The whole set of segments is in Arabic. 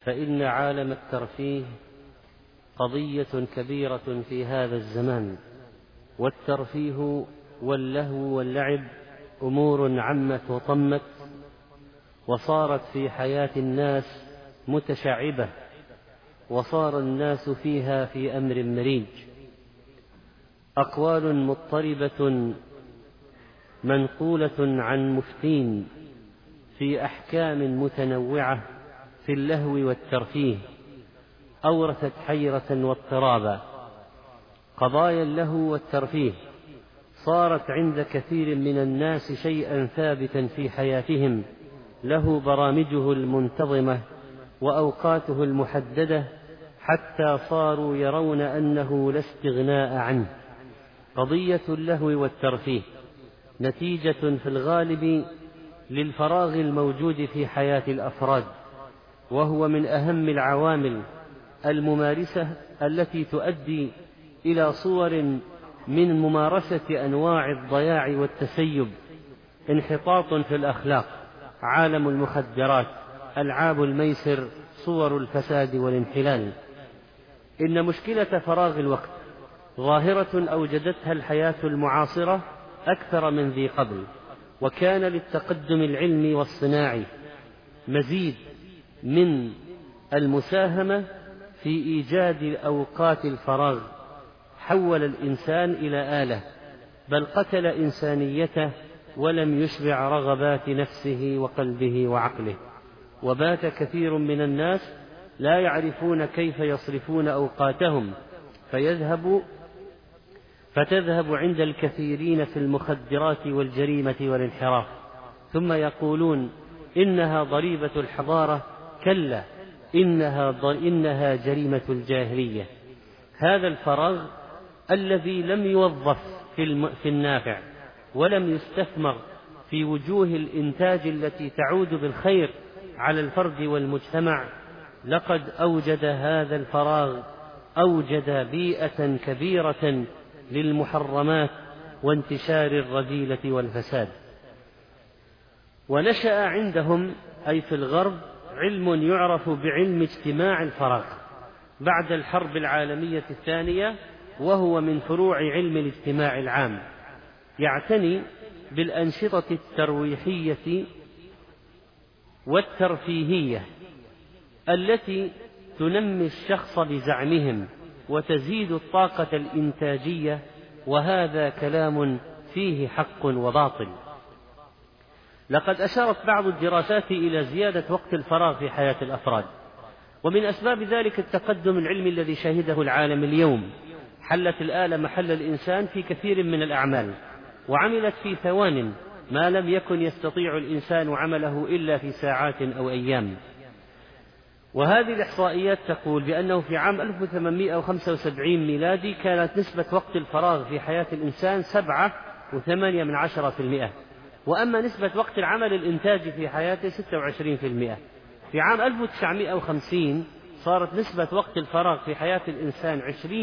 فإن عالم الترفيه قضية كبيرة في هذا الزمان، والترفيه واللهو واللعب أمور عمت وطمت، وصارت في حياة الناس متشعبة، وصار الناس فيها في أمر مريج. أقوال مضطربة منقولة عن مفتين في أحكام متنوعة في اللهو والترفيه أورثت حيرة واضطرابا. قضايا اللهو والترفيه صارت عند كثير من الناس شيئا ثابتا في حياتهم، له برامجه المنتظمة وأوقاته المحددة، حتى صاروا يرون أنه لا استغناء عنه. قضية اللهو والترفيه نتيجة في الغالب للفراغ الموجود في حياة الأفراد، وهو من أهم العوامل الممارسة التي تؤدي إلى صور من ممارسة أنواع الضياع والتسيب: انحطاط في الأخلاق، عالم المخدرات، ألعاب الميسر، صور الفساد والانحلال. إن مشكلة فراغ الوقت ظاهرة أوجدتها الحياة المعاصرة أكثر من ذي قبل، وكان للتقدم العلمي والصناعي مزيد من المساهمة في إيجاد أوقات الفراغ. حول الإنسان إلى آلة، بل قتل إنسانيته ولم يشبع رغبات نفسه وقلبه وعقله. وبات كثير من الناس لا يعرفون كيف يصرفون أوقاتهم، فتذهب عند الكثيرين في المخدرات والجريمة والانحراف، ثم يقولون إنها ضريبة الحضارة. كلا، إنها جريمة الجاهلية. هذا الفراغ الذي لم يوظف في النافع، ولم يستثمر في وجوه الإنتاج التي تعود بالخير على الفرد والمجتمع، لقد أوجد هذا الفراغ أوجد بيئة كبيرة للمحرمات وانتشار الرذيلة والفساد. ونشأ عندهم أي في الغرب علم يعرف بعلم اجتماع الفراغ بعد الحرب العالمية الثانية، وهو من فروع علم الاجتماع العام، يعتني بالأنشطة الترويحية والترفيهية التي تنمي الشخص بزعمهم وتزيد الطاقة الإنتاجية، وهذا كلام فيه حق وباطل. لقد أشارت بعض الدراسات إلى زيادة وقت الفراغ في حياة الأفراد، ومن أسباب ذلك التقدم العلمي الذي شهده العالم اليوم. حلت الآلة محل الإنسان في كثير من الأعمال، وعملت في ثوان ما لم يكن يستطيع الإنسان عمله إلا في ساعات أو أيام. وهذه الإحصائيات تقول بأنه في عام 1875 ميلادي كانت نسبة وقت الفراغ في حياة الإنسان 7.8%، وأما نسبة وقت العمل الإنتاجي في حياته 26%. في عام 1950 صارت نسبة وقت الفراغ في حياة الإنسان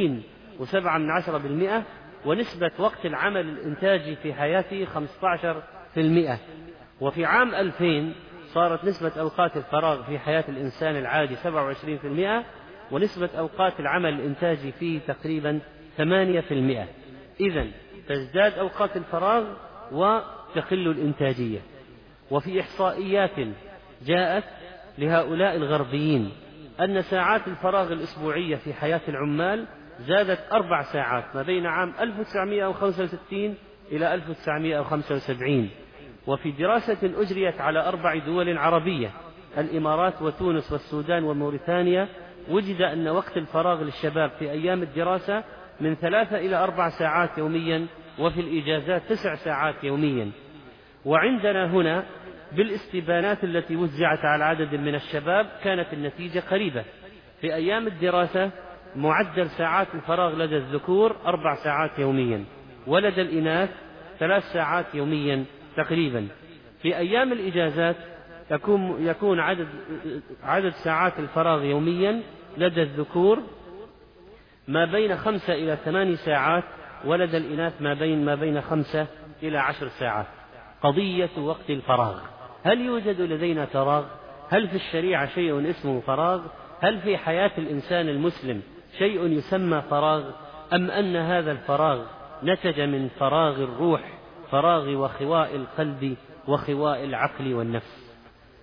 20.7%، ونسبة وقت العمل الإنتاجي في حياته 15%. وفي عام 2000 صارت نسبة أوقات الفراغ في حياة الإنسان العادي 27%، ونسبة أوقات العمل الإنتاجي فيه تقريبا 8%. إذن تزداد أوقات الفراغ وتقل الإنتاجية. وفي إحصائيات جاءت لهؤلاء الغربيين أن ساعات الفراغ الأسبوعية في حياة العمال زادت 4 ساعات ما بين عام 1965 إلى 1975. وفي دراسة أجريت على 4 دول عربية، الإمارات وتونس والسودان وموريتانيا، وجد أن وقت الفراغ للشباب في أيام الدراسة من 3 إلى 4 ساعات يوميا، وفي الإجازات 9 ساعات يوميا. وعندنا هنا بالاستبانات التي وزعت على عدد من الشباب كانت النتيجة قريبة. في أيام الدراسة معدل ساعات الفراغ لدى الذكور 4 ساعات يوميا، ولدى الإناث 3 ساعات يوميا تقريبا. في أيام الإجازات يكون عدد ساعات الفراغ يوميا لدى الذكور ما بين 5 إلى 8 ساعات، ولدى الإناث ما بين 5 إلى 10 ساعات. قضية وقت الفراغ، هل يوجد لدينا فراغ؟ هل في الشريعة شيء اسمه فراغ؟ هل في حياة الإنسان المسلم شيء يسمى فراغ؟ أم أن هذا الفراغ نتج من فراغ الروح، فراغ وخواء القلب وخواء العقل والنفس؟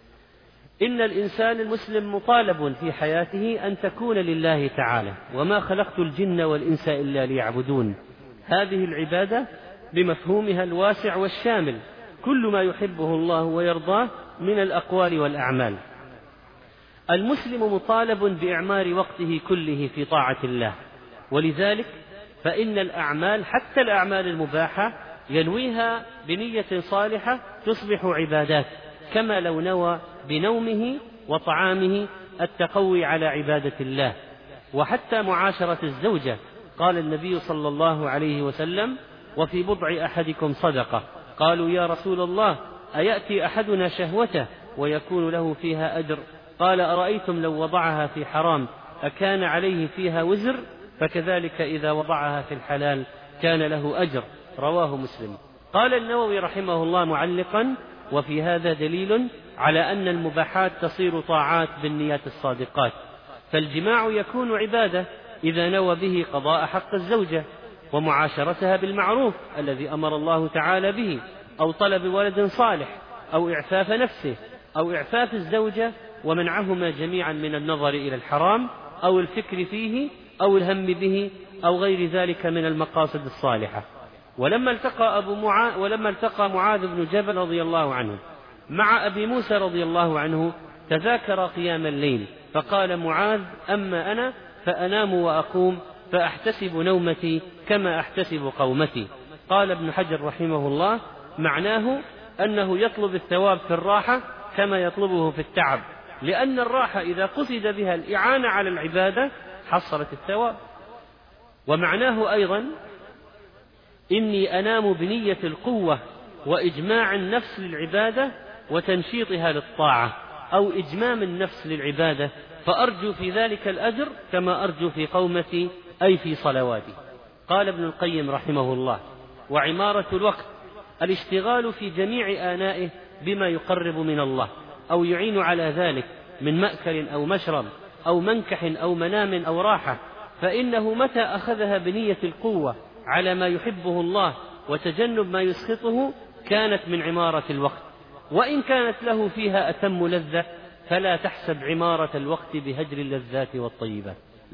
إن الإنسان المسلم مطالب في حياته أن تكون لله تعالى: وما خلقت الجن والإنس إلا ليعبدون. هذه العبادة بمفهومها الواسع والشامل، كل ما يحبه الله ويرضاه من الأقوال والأعمال. المسلم مطالب بإعمار وقته كله في طاعة الله، ولذلك فإن الأعمال حتى الأعمال المباحة ينويها بنية صالحة تصبح عبادات، كما لو نوى بنومه وطعامه التقوي على عبادة الله. وحتى معاشرة الزوجة قال النبي صلى الله عليه وسلم: وفي بضع أحدكم صدقة. قالوا: يا رسول الله، أيأتي أحدنا شهوته ويكون له فيها أجر؟ قال: أرأيتم لو وضعها في حرام أكان عليه فيها وزر؟ فكذلك إذا وضعها في الحلال كان له أجر. رواه مسلم. قال النووي رحمه الله معلقا: وفي هذا دليل على أن المباحات تصير طاعات بالنيات الصادقات، فالجماع يكون عبادة إذا نوى به قضاء حق الزوجة ومعاشرتها بالمعروف الذي أمر الله تعالى به، أو طلب ولد صالح، أو إعفاف نفسه، أو إعفاف الزوجة ومنعهما جميعا من النظر إلى الحرام أو الفكر فيه أو الهم به أو غير ذلك من المقاصد الصالحة. ولما التقى معاذ بن جبل رضي الله عنه مع أبي موسى رضي الله عنه تذاكر قيام الليل، فقال معاذ: أما أنا فأنام وأقوم فأحتسب نومتي كما أحتسب قومتي. قال ابن حجر رحمه الله: معناه أنه يطلب الثواب في الراحة كما يطلبه في التعب، لأن الراحة إذا قصد بها الإعانة على العبادة حصلت الثواب. ومعناه أيضا: إني أنام بنية القوة وإجماع النفس للعبادة وتنشيطها للطاعة، أو إجمام النفس للعبادة، فأرجو في ذلك الأجر كما أرجو في قومتي أي في صلواتي. قال ابن القيم رحمه الله: وعمارة الوقت الاشتغال في جميع آنائه بما يقرب من الله أو يعين على ذلك من مأكل أو مشرب أو منكح أو منام أو راحة، فإنه متى أخذها بنية القوة على ما يحبه الله وتجنب ما يسخطه كانت من عمارة الوقت، وإن كانت له فيها أتم لذة فلا تحسب عمارة الوقت بهجر اللذات والطيبات.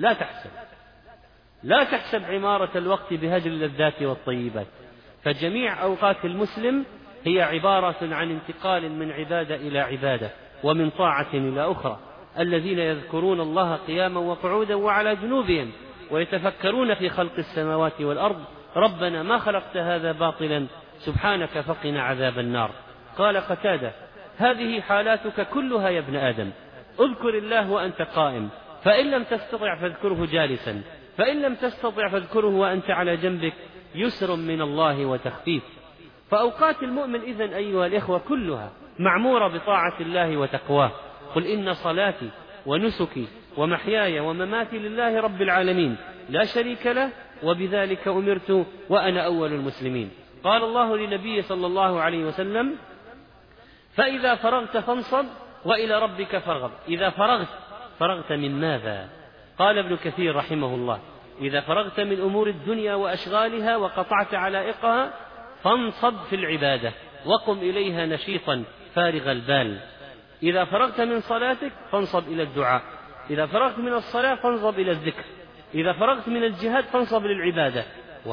لا تحسب عمارة الوقت بهجر اللذات والطيبات، فجميع أوقات المسلم هي عبارة عن انتقال من عبادة إلى عبادة ومن طاعة إلى أخرى. الذين يذكرون الله قياما وقعودا وعلى جنوبهم ويتفكرون في خلق السماوات والأرض ربنا ما خلقت هذا باطلا سبحانك فقنا عذاب النار. قال قتادة: هذه حالاتك كلها يا ابن آدم، اذكر الله وأنت قائم، فإن لم تستطع فاذكره جالسا، فإن لم تستطع فاذكره وأنت على جنبك، يسر من الله وتخفيف. فأوقات المؤمن إذن أيها الإخوة كلها معمورة بطاعة الله وتقواه. قل إن صلاتي ونسكي ومحياي ومماتي لله رب العالمين لا شريك له وبذلك أمرت وأنا أول المسلمين. قال الله لنبيه صلى الله عليه وسلم: فإذا فرغت فانصب وإلى ربك فارغب. إذا فرغت من ماذا؟ قال ابن كثير رحمه الله: إذا فرغت من أمور الدنيا وأشغالها وقطعت علائقها فانصب في العبادة وقم إليها نشيطا فارغ البال. إذا فرغت من صلاتك فانصب إلى الدعاء، إذا فرغت من الصلاة فانصب إلى الذكر، إذا فرغت من الجهاد فانصب للعبادة،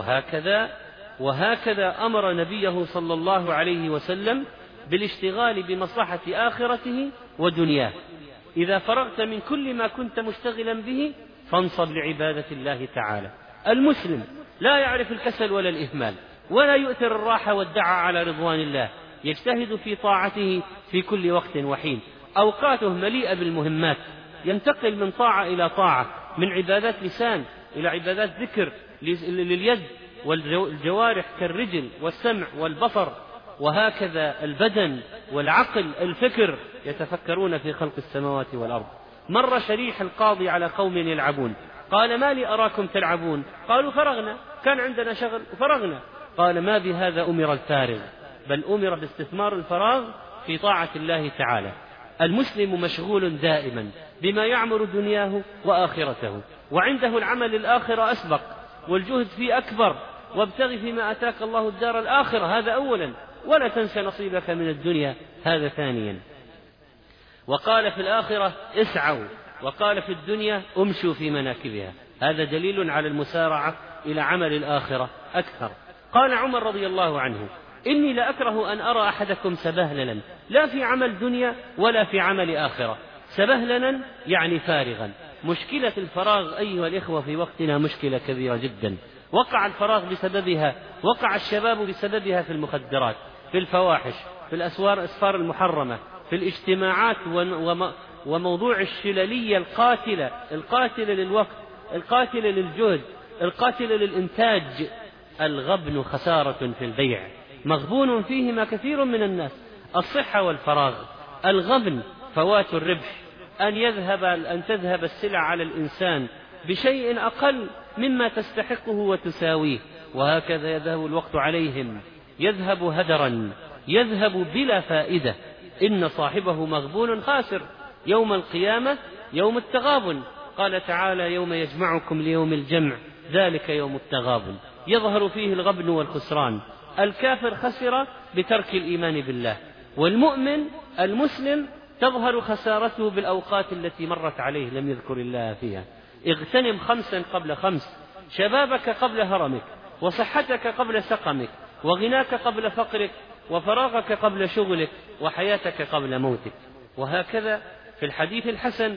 وهكذا أمر نبيه صلى الله عليه وسلم بالاشتغال بمصلحة آخرته ودنياه. إذا فرغت من كل ما كنت مشتغلا به فانصب لعبادة الله تعالى. المسلم لا يعرف الكسل ولا الإهمال، ولا يؤثر الراحة والدعاء على رضوان الله، يجتهد في طاعته في كل وقت وحين. أوقاته مليئة بالمهمات، ينتقل من طاعة إلى طاعة، من عبادات لسان إلى عبادات ذكر لليد والجوارح كالرجل والسمع والبصر، وهكذا البدن والعقل الفكر يتفكرون في خلق السماوات والأرض. مر شريح القاضي على قوم يلعبون، قال: ما لي أراكم تلعبون؟ قالوا: فرغنا، كان عندنا شغل وفرغنا. قال: ما بهذا أمر الفارغ، بل أمر باستثمار الفراغ في طاعة الله تعالى. المسلم مشغول دائما بما يعمر دنياه وآخرته، وعنده العمل الآخرة أسبق والجهد فيه أكبر، وابتغ فيما أتاك الله الدار الآخرة، هذا أولا، ولا تنس نصيبك من الدنيا، هذا ثانيا. وقال في الآخرة اسعوا، وقال في الدنيا امشوا في مناكبها، هذا دليل على المسارعة إلى عمل الآخرة أكثر. قال عمر رضي الله عنه إني لأكره أن أرى أحدكم سبهللا، لا في عمل دنيا ولا في عمل آخرة. سبهللا يعني فارغا. مشكلة الفراغ أيها الإخوة في وقتنا مشكلة كبيرة جدا، وقع الفراغ بسببها، وقع الشباب بسببها في المخدرات، في الفواحش، في الأسفار المحرمة، في الاجتماعات، وموضوع الشللية القاتلة للوقت، القاتلة للجهد، القاتلة للإنتاج. الغبن خسارة في البيع، مغبون فيهما كثير من الناس. الصحة والفراغ. الغبن فوات الربح، أن تذهب السلع على الإنسان بشيء أقل مما تستحقه وتساويه، وهكذا يذهب الوقت عليهم، يذهب هدرا، يذهب بلا فائدة. إن صاحبه مغبون خاسر يوم القيامة، يوم التغابن. قال تعالى يوم يجمعكم ليوم الجمع ذلك يوم التغابن، يظهر فيه الغبن والخسران. الكافر خسر بترك الإيمان بالله، والمؤمن المسلم تظهر خسارته بالأوقات التي مرت عليه لم يذكر الله فيها. اغتنم 5 قبل 5، شبابك قبل هرمك، وصحتك قبل سقمك، وغناك قبل فقرك، وفراغك قبل شغلك، وحياتك قبل موتك. وهكذا في الحديث الحسن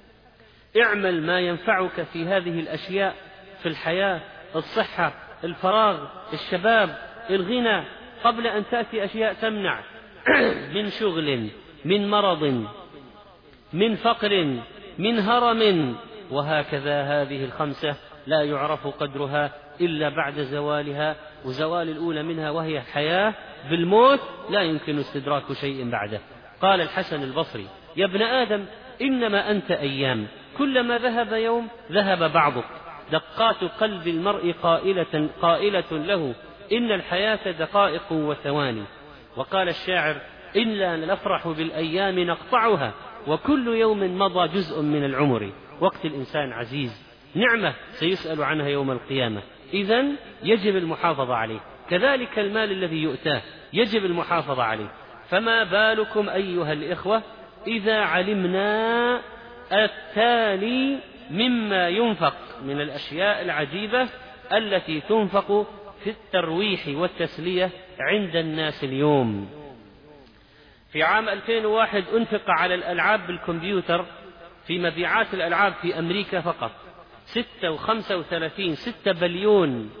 اعمل ما ينفعك في هذه الأشياء في الحياة: الصحة، الفراغ، الشباب، الغنى، قبل أن تأتي أشياء تمنع من شغل، من مرض، من فقر، من هرم. وهكذا هذه ال5 لا يعرف قدرها إلا بعد زوالها، وزوال الأولى منها وهي الحياة بالموت لا يمكن استدراك شيء بعده. قال الحسن البصري: يا ابن آدم إنما أنت أيام، كلما ذهب يوم ذهب بعضك. دقات قلب المرء قائلة له إن الحياة دقائق وثواني. وقال الشاعر: إلا نفرح بالأيام نقطعها، وكل يوم مضى جزء من العمر. وقت الإنسان عزيز، نعمة سيسأل عنها يوم القيامة، إذن يجب المحافظة عليه. كذلك المال الذي يؤتاه يجب المحافظة عليه. فما بالكم أيها الإخوة إذا علمنا التالي مما ينفق من الأشياء العجيبة التي تنفق في الترويح والتسلية عند الناس اليوم. في عام 2001 أنفق على الألعاب بالكمبيوتر في مبيعات الألعاب في أمريكا فقط 6 بليون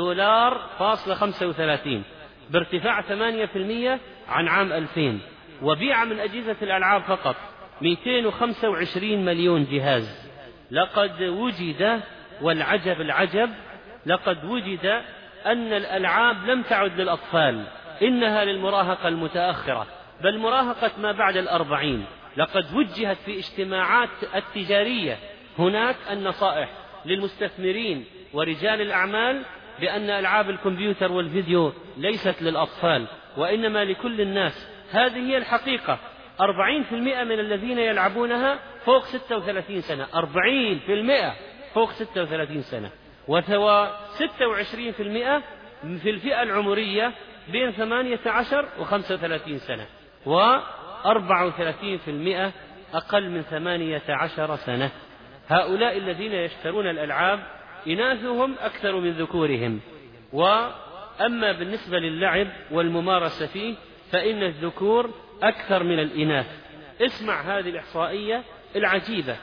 $.35، بارتفاع 8% عن عام 2000، وبيع من أجهزة الألعاب فقط 225 مليون جهاز. لقد وجد، والعجب العجب، لقد وجد أن الألعاب لم تعد للأطفال، إنها للمراهقة المتأخرة، بل مراهقة ما بعد 40. لقد وجهت في اجتماعات التجارية هناك النصائح للمستثمرين ورجال الأعمال بأن ألعاب الكمبيوتر والفيديو ليست للأطفال وإنما لكل الناس. هذه هي الحقيقة. 40% من الذين يلعبونها فوق 36 سنة، 40% فوق 36 سنة، و26% في الفئة العمرية بين 18 و35 سنة، و34% أقل من 18 سنة. هؤلاء الذين يشترون الألعاب إناثهم أكثر من ذكورهم. وأما بالنسبة للعب والممارسة فيه فإن الذكور أكثر من الإناث. اسمع هذه الإحصائية العجيبة: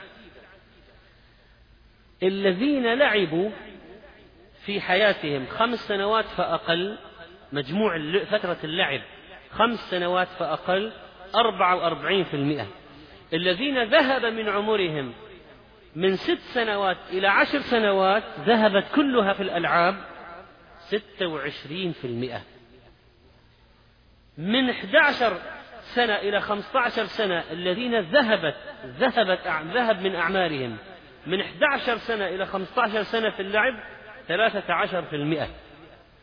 الذين لعبوا في حياتهم 5 سنوات فأقل، مجموع فترة اللعب 5 سنوات فأقل 44%. الذين ذهب من عمرهم من 6 سنوات إلى 10 سنوات ذهبت كلها في الألعاب 26%. من 11 سنة إلى 15 سنة الذين ذهب من أعمارهم من 11 سنة إلى 15 سنة في اللعب 13%.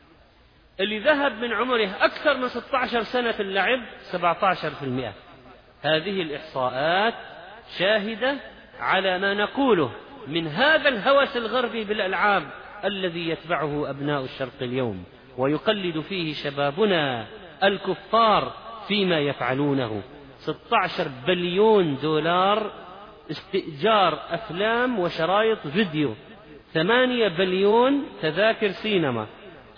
اللي ذهب من عمره أكثر من 16 سنة في اللعب 17%. هذه الإحصاءات شاهدة على ما نقوله من هذا الهوس الغربي بالألعاب الذي يتبعه أبناء الشرق اليوم، ويقلد فيه شبابنا الكفار فيما يفعلونه. 16 بليون دولار استئجار أفلام وشرايط فيديو، 8 بليون تذاكر سينما،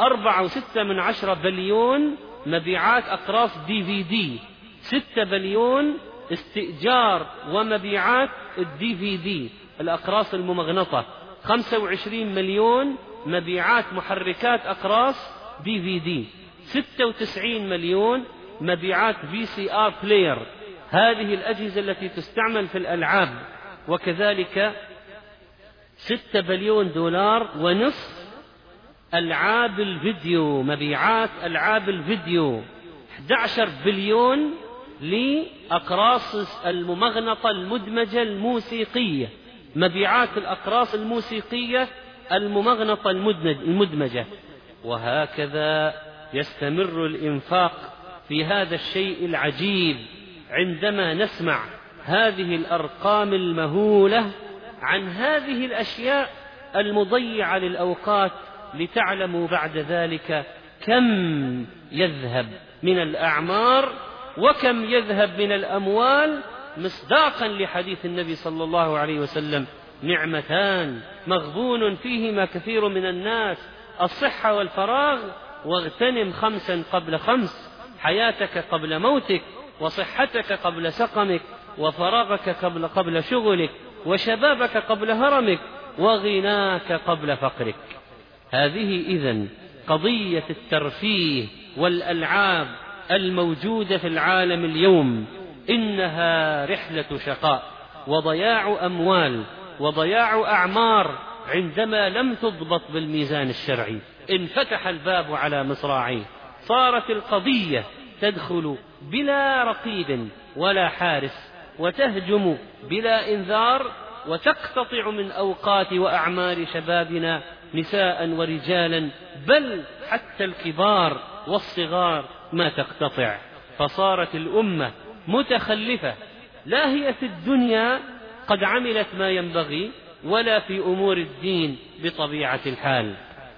4.6 بليون مبيعات أقراص DVD، 6 بليون استئجار ومبيعات DVD الأقراص الممغنطة، 25 مليون مبيعات محركات أقراص DVD، 96 مليون مبيعات VCR بلاير، هذه الأجهزة التي تستعمل في الألعاب، وكذلك 6 بليون دولار ونصف ألعاب الفيديو، مبيعات ألعاب الفيديو، 11 بليون لأقراص الممغنطة المدمجة الموسيقية، مبيعات الأقراص الموسيقية الممغنطة المدمجة. وهكذا يستمر الإنفاق في هذا الشيء العجيب عندما نسمع هذه الأرقام المهولة عن هذه الأشياء المضيعة للأوقات، لتعلموا بعد ذلك كم يذهب من الأعمار وكم يذهب من الأموال، مصداقا لحديث النبي صلى الله عليه وسلم: نعمتان مغبون فيهما كثير من الناس، الصحة والفراغ، واغتنم 5 قبل 5، حياتك قبل موتك، وصحتك قبل سقمك، وفراغك قبل شغلك، وشبابك قبل هرمك، وغناك قبل فقرك. هذه إذن قضية الترفيه والألعاب الموجودة في العالم اليوم، إنها رحلة شقاء وضياع أموال وضياع أعمار عندما لم تضبط بالميزان الشرعي. انفتح الباب على مصراعيه، صارت القضية تدخل بلا رقيب ولا حارس، وتهجم بلا إنذار، وتقتطع من أوقات وأعمار شبابنا نساء ورجالا، بل حتى الكبار والصغار ما تقتطع. فصارت الأمة متخلفة، لا هي في الدنيا قد عملت ما ينبغي، ولا في أمور الدين بطبيعة الحال.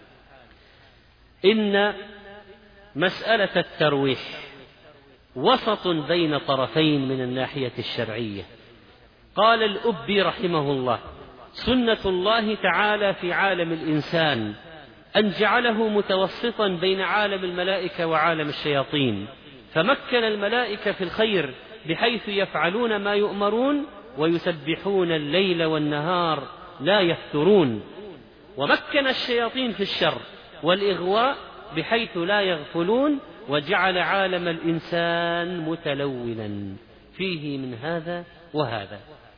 إن مسألة الترويح وسط بين طرفين من الناحية الشرعية. قال الأبي رحمه الله: سنة الله تعالى في عالم الإنسان أن جعله متوسطا بين عالم الملائكة وعالم الشياطين، فمكن الملائكة في الخير بحيث يفعلون ما يؤمرون ويسبحون الليل والنهار لا يفترون، ومكن الشياطين في الشر والإغواء بحيث لا يغفلون، وجعل عالم الإنسان متلونا فيه من هذا وهذا.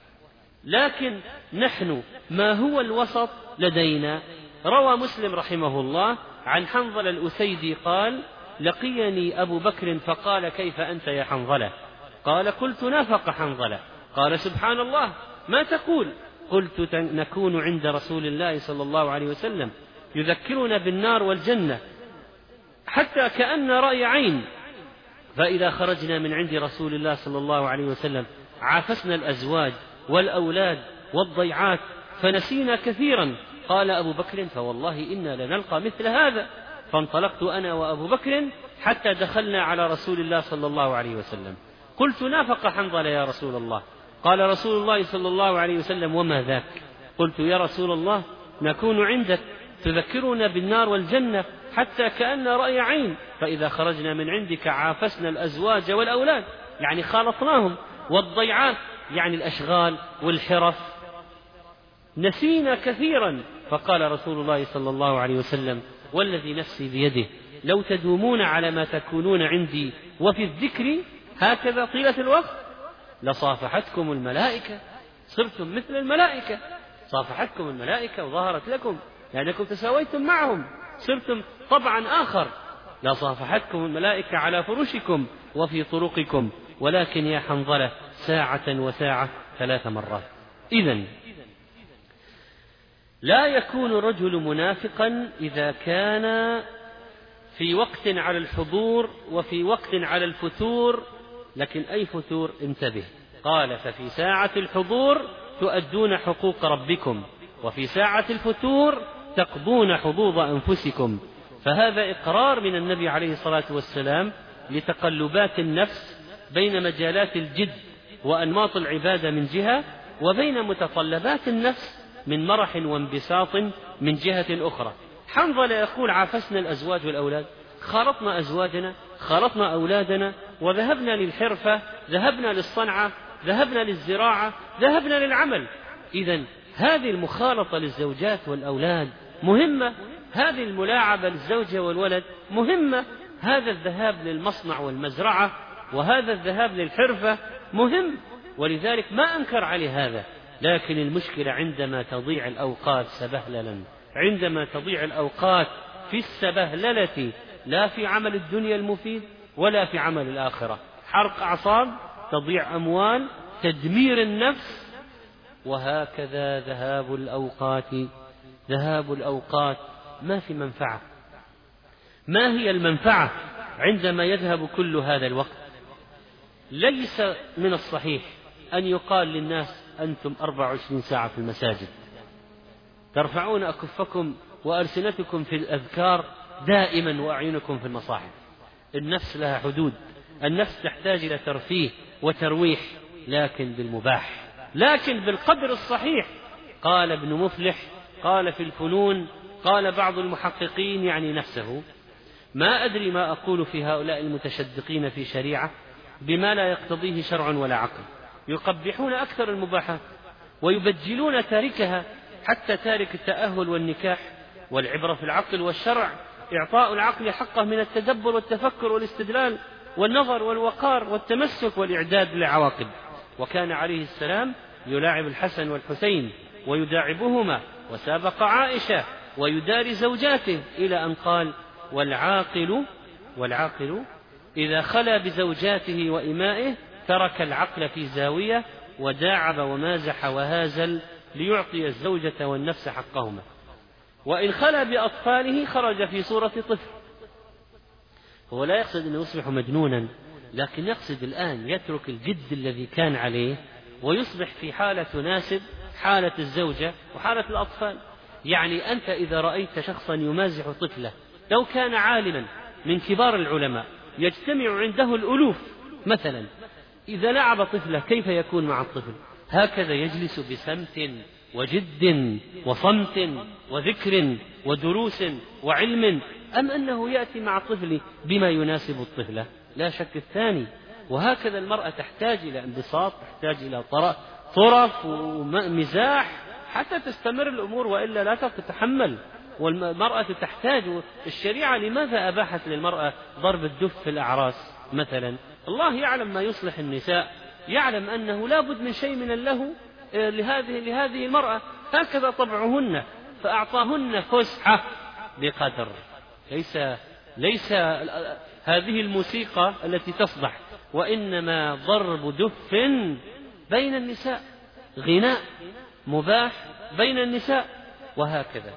لكن نحن ما هو الوسط لدينا؟ روى مسلم رحمه الله عن حنظلة الأسيدي قال: لقيني أبو بكر فقال: كيف أنت يا حنظلة؟ قال: قلت: نافق حنظلة. قال: سبحان الله، ما تقول؟ قلت: نكون عند رسول الله صلى الله عليه وسلم يذكرنا بالنار والجنة حتى كأن رأي عين، فإذا خرجنا من عند رسول الله صلى الله عليه وسلم عافسنا الأزواج والأولاد والضيعات فنسينا كثيرا. قال أبو بكر: فوالله إنا لنلقى مثل هذا. فانطلقت أنا وأبو بكر حتى دخلنا على رسول الله صلى الله عليه وسلم. قلت: نافق حنظلة يا رسول الله. قال رسول الله صلى الله عليه وسلم: وما ذاك؟ قلت: يا رسول الله، نكون عندك تذكرنا بالنار والجنة حتى كأن رأي عين، فإذا خرجنا من عندك عافسنا الأزواج والأولاد، يعني خالطناهم، والضيعات يعني الأشغال والحرف، نسينا كثيرا. فقال رسول الله صلى الله عليه وسلم: والذي نفسي بيده لو تدومون على ما تكونون عندي وفي الذكر هكذا طيلة الوقت لصافحتكم الملائكة، صرتم مثل الملائكة، صافحتكم الملائكة وظهرت لكم لأنكم تساويتم معهم، صرتم طبعا آخر، لصافحتكم الملائكة على فرشكم وفي طرقكم، ولكن يا حنظلة ساعة وساعة 3 مرات. إذن لا يكون الرجل منافقا إذا كان في وقت على الحضور وفي وقت على الفتور لكن أي فتور؟ انتبه. قال: ففي ساعة الحضور تؤدون حقوق ربكم، وفي ساعة الفتور تقضون حظوظ أنفسكم. فهذا إقرار من النبي عليه الصلاة والسلام لتقلبات النفس بين مجالات الجد وأنماط العبادة من جهة، وبين متطلبات النفس من مرح وانبساط من جهة أخرى. حنظلة يقول: عافسنا الأزواج والأولاد، خالطنا أزواجنا، خالطنا أولادنا، وذهبنا للحرفة، ذهبنا للصنعة، ذهبنا للزراعة، ذهبنا للعمل. إذن هذه المخالطة للزوجات والأولاد مهمة، هذه الملاعبة للزوجة والولد مهمة، هذا الذهاب للمصنع والمزرعة وهذا الذهاب للحرفة مهم، ولذلك ما أنكر عليه هذا. لكن المشكلة عندما تضيع الأوقات سبهللا، عندما تضيع الأوقات في السبهللة، لا في عمل الدنيا المفيد ولا في عمل الآخرة، حرق أعصاب، تضيع أموال، تدمير النفس، وهكذا ذهاب الأوقات ما في منفعة. ما هي المنفعة عندما يذهب كل هذا الوقت؟ ليس من الصحيح أن يقال للناس: أنتم 24 ساعة في المساجد، ترفعون أكفكم وألسنتكم في الأذكار دائما وأعينكم في المصاحف. النفس لها حدود، النفس تحتاج إلى ترفيه وترويح، لكن بالمباح، لكن بالقدر الصحيح. قال ابن مفلح، قال في الفنون، قال بعض المحققين يعني نفسه: ما أدري ما أقول في هؤلاء المتشدقين في شريعة بما لا يقتضيه شرع ولا عقل، يقبحون أكثر المباحات ويبجلون تاركها، حتى تارك التأهل والنكاح. والعبرة في العقل والشرع إعطاء العقل حقه من التدبر والتفكر والاستدلال والنظر والوقار والتمسك والإعداد للعواقب. وكان عليه السلام يلاعب الحسن والحسين ويداعبهما، وسابق عائشة ويداري زوجاته، إلى أن قال: والعاقل إذا خلا بزوجاته وإمائه ترك العقل في زاوية وداعب ومازح وهازل ليعطي الزوجة والنفس حقهما، وإن خلا بأطفاله خرج في صورة طفل. هو لا يقصد أن يصبح مجنونا، لكن يقصد الآن يترك الجد الذي كان عليه ويصبح في حالة تناسب حالة الزوجة وحالة الأطفال. يعني أنت إذا رأيت شخصا يمازح طفله، لو كان عالما من كبار العلماء يجتمع عنده الألوف مثلا، إذا لعب طفله كيف يكون مع الطفل؟ هكذا يجلس بسمت وجد وصمت وذكر ودروس وعلم، أم أنه يأتي مع الطفل بما يناسب الطفلة؟ لا شك الثاني. وهكذا المرأة تحتاج إلى انبساط، تحتاج إلى طرف ومزاح حتى تستمر الأمور، وإلا لا تتحمل. والمرأة تحتاج، الشريعة لماذا أباحت للمرأة ضرب الدف في الأعراس مثلا؟ الله يعلم ما يصلح النساء، يعلم أنه لا بد من شيء من اللهو لهذه المرأة، هكذا طبعهن، فأعطاهن فسحة بقدر. ليس هذه الموسيقى التي تصدح، وإنما ضرب دف بين النساء، غناء مباح بين النساء، وهكذا.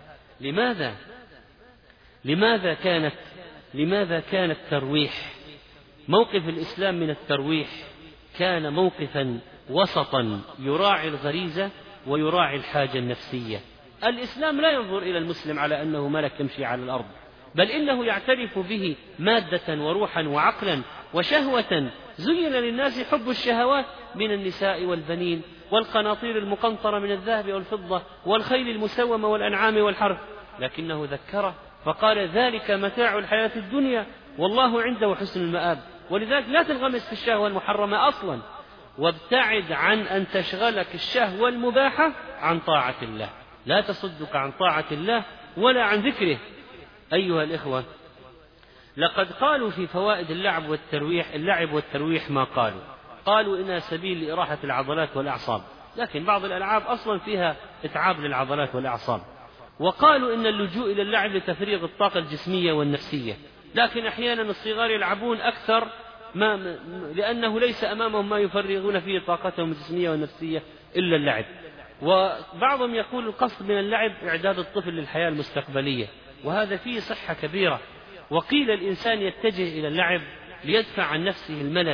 لماذا كان الترويح، موقف الإسلام من الترويح كان موقفا وسطا يراعي الغريزة ويراعي الحاجة النفسية. الإسلام لا ينظر إلى المسلم على أنه ملك يمشي على الأرض، بل إنه يعترف به مادة وروحا وعقلا وشهوة. زين للناس حب الشهوات من النساء والبنين والقناطير المقنطرة من الذهب والفضة والخيل المسومة والأنعام والحرث، لكنه ذكره فقال: ذلك متاع الحياة الدنيا والله عنده حسن المآب. ولذلك لا تنغمس في الشهوة المحرمة أصلا، وابتعد عن أن تشغلك الشهوة المباحة عن طاعة الله، لا تصدك عن طاعة الله ولا عن ذكره. أيها الإخوة، لقد قالوا في فوائد اللعب والترويح ما قالوا إنها سبيل لإراحة العضلات والأعصاب، لكن بعض الألعاب أصلا فيها إتعاب للعضلات والأعصاب. وقالوا إن اللجوء إلى اللعب لتفريغ الطاقة الجسمية والنفسية، لكن أحيانا الصغار يلعبون أكثر لأنه ليس أمامهم ما يفرغون فيه طاقتهم الجسمية والنفسية إلا اللعب. وبعضهم يقول القصد من اللعب إعداد الطفل للحياة المستقبلية، وهذا فيه صحة كبيرة. وقيل الإنسان يتجه إلى اللعب ليدفع عن نفسه الملل،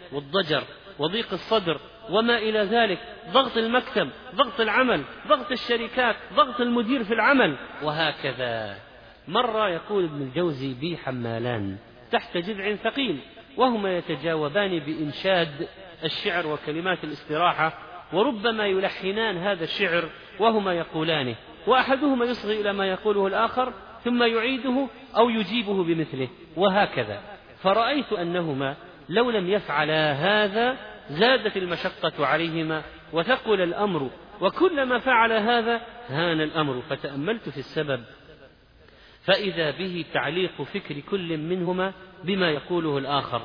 والضجر وضيق الصدر وما إلى ذلك، ضغط المكتب، ضغط العمل، ضغط الشركات، ضغط المدير في العمل، وهكذا. مرة يقول ابن الجوزي: بي حمالان تحت جذع ثقيل وهما يتجاوبان بإنشاد الشعر وكلمات الاستراحة، وربما يلحنان هذا الشعر وهما يقولانه، وأحدهما يصغي إلى ما يقوله الآخر ثم يعيده أو يجيبه بمثله، وهكذا. فرأيت أنهما لو لم يفعلا هذا زادت المشقة عليهما وثقل الأمر، وكلما فعل هذا هان الأمر. فتأملت في السبب فإذا به تعليق فكر كل منهما بما يقوله الآخر،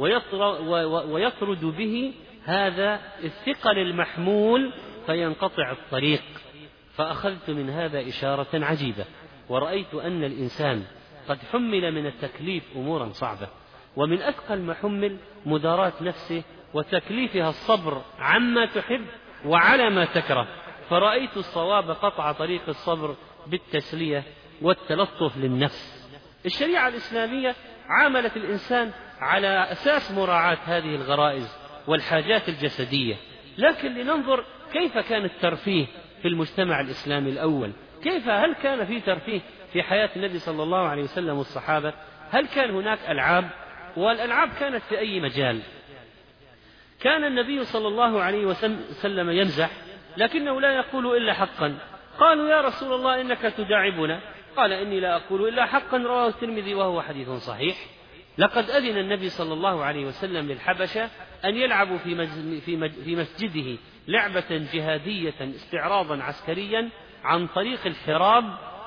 ويطرد به هذا الثقل المحمول فينقطع الطريق. فأخذت من هذا إشارة عجيبة، ورأيت أن الإنسان قد حمل من التكليف أمورا صعبة، ومن أثقل ما حمل مداراة نفسه وتكليفها الصبر عما تحب وعلى ما تكره. فرأيت الصواب قطع طريق الصبر بالتسلية والتلطف للنفس. الشريعة الإسلامية عاملت الإنسان على أساس مراعاة هذه الغرائز والحاجات الجسدية، لكن لننظر كيف كان الترفيه في المجتمع الإسلامي الأول. هل كان في ترفيه في حياة النبي صلى الله عليه وسلم والصحابة؟ هل كان هناك ألعاب؟ والألعاب كانت في أي مجال؟ كان النبي صلى الله عليه وسلم يمزح لكنه لا يقول إلا حقا. قالوا: يا رسول الله إنك تداعبنا. قال: إني لا أقول إلا حقا، رواه الترمذي وهو حديث صحيح. لقد أذن النبي صلى الله عليه وسلم للحبشة أن يلعبوا في مسجده لعبة جهادية استعراضا عسكريا عن طريق الحراب،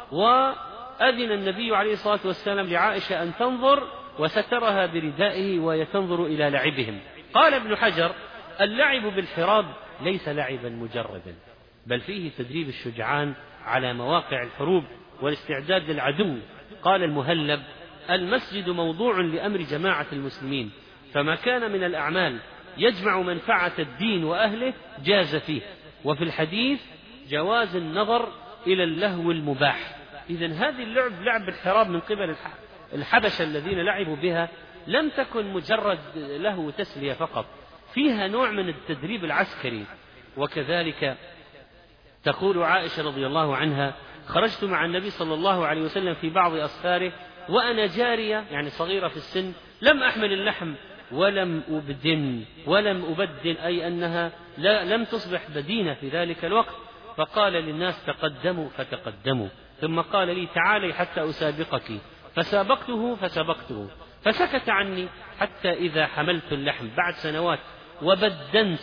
وأذن النبي عليه الصلاة والسلام لعائشة أن تنظر وسترها بردائه ويتنظر إلى لعبهم. قال ابن حجر: اللعب بالحراب ليس لعبا مجردا، بل فيه تدريب الشجعان على مواقع الحروب والاستعداد للعدو. قال المهلب: المسجد موضوع لأمر جماعة المسلمين، فما كان من الأعمال يجمع منفعة الدين وأهله جاز فيه. وفي الحديث جواز النظر إلى اللهو المباح. إذن هذه لعب الحراب من قبل الحبشة الذين لعبوا بها لم تكن مجرد لهو تسلية فقط، فيها نوع من التدريب العسكري. وكذلك تقول عائشة رضي الله عنها: خرجت مع النبي صلى الله عليه وسلم في بعض أسفاره وأنا جارية، يعني صغيرة في السن، لم أحمل اللحم ولم أبدن، أي أنها لم تصبح بدينة في ذلك الوقت. فقال للناس: تقدموا، فتقدموا، ثم قال لي: تعالي حتى أسابقك، فسابقته فسكت عني حتى إذا حملت اللحم بعد سنوات وبدنت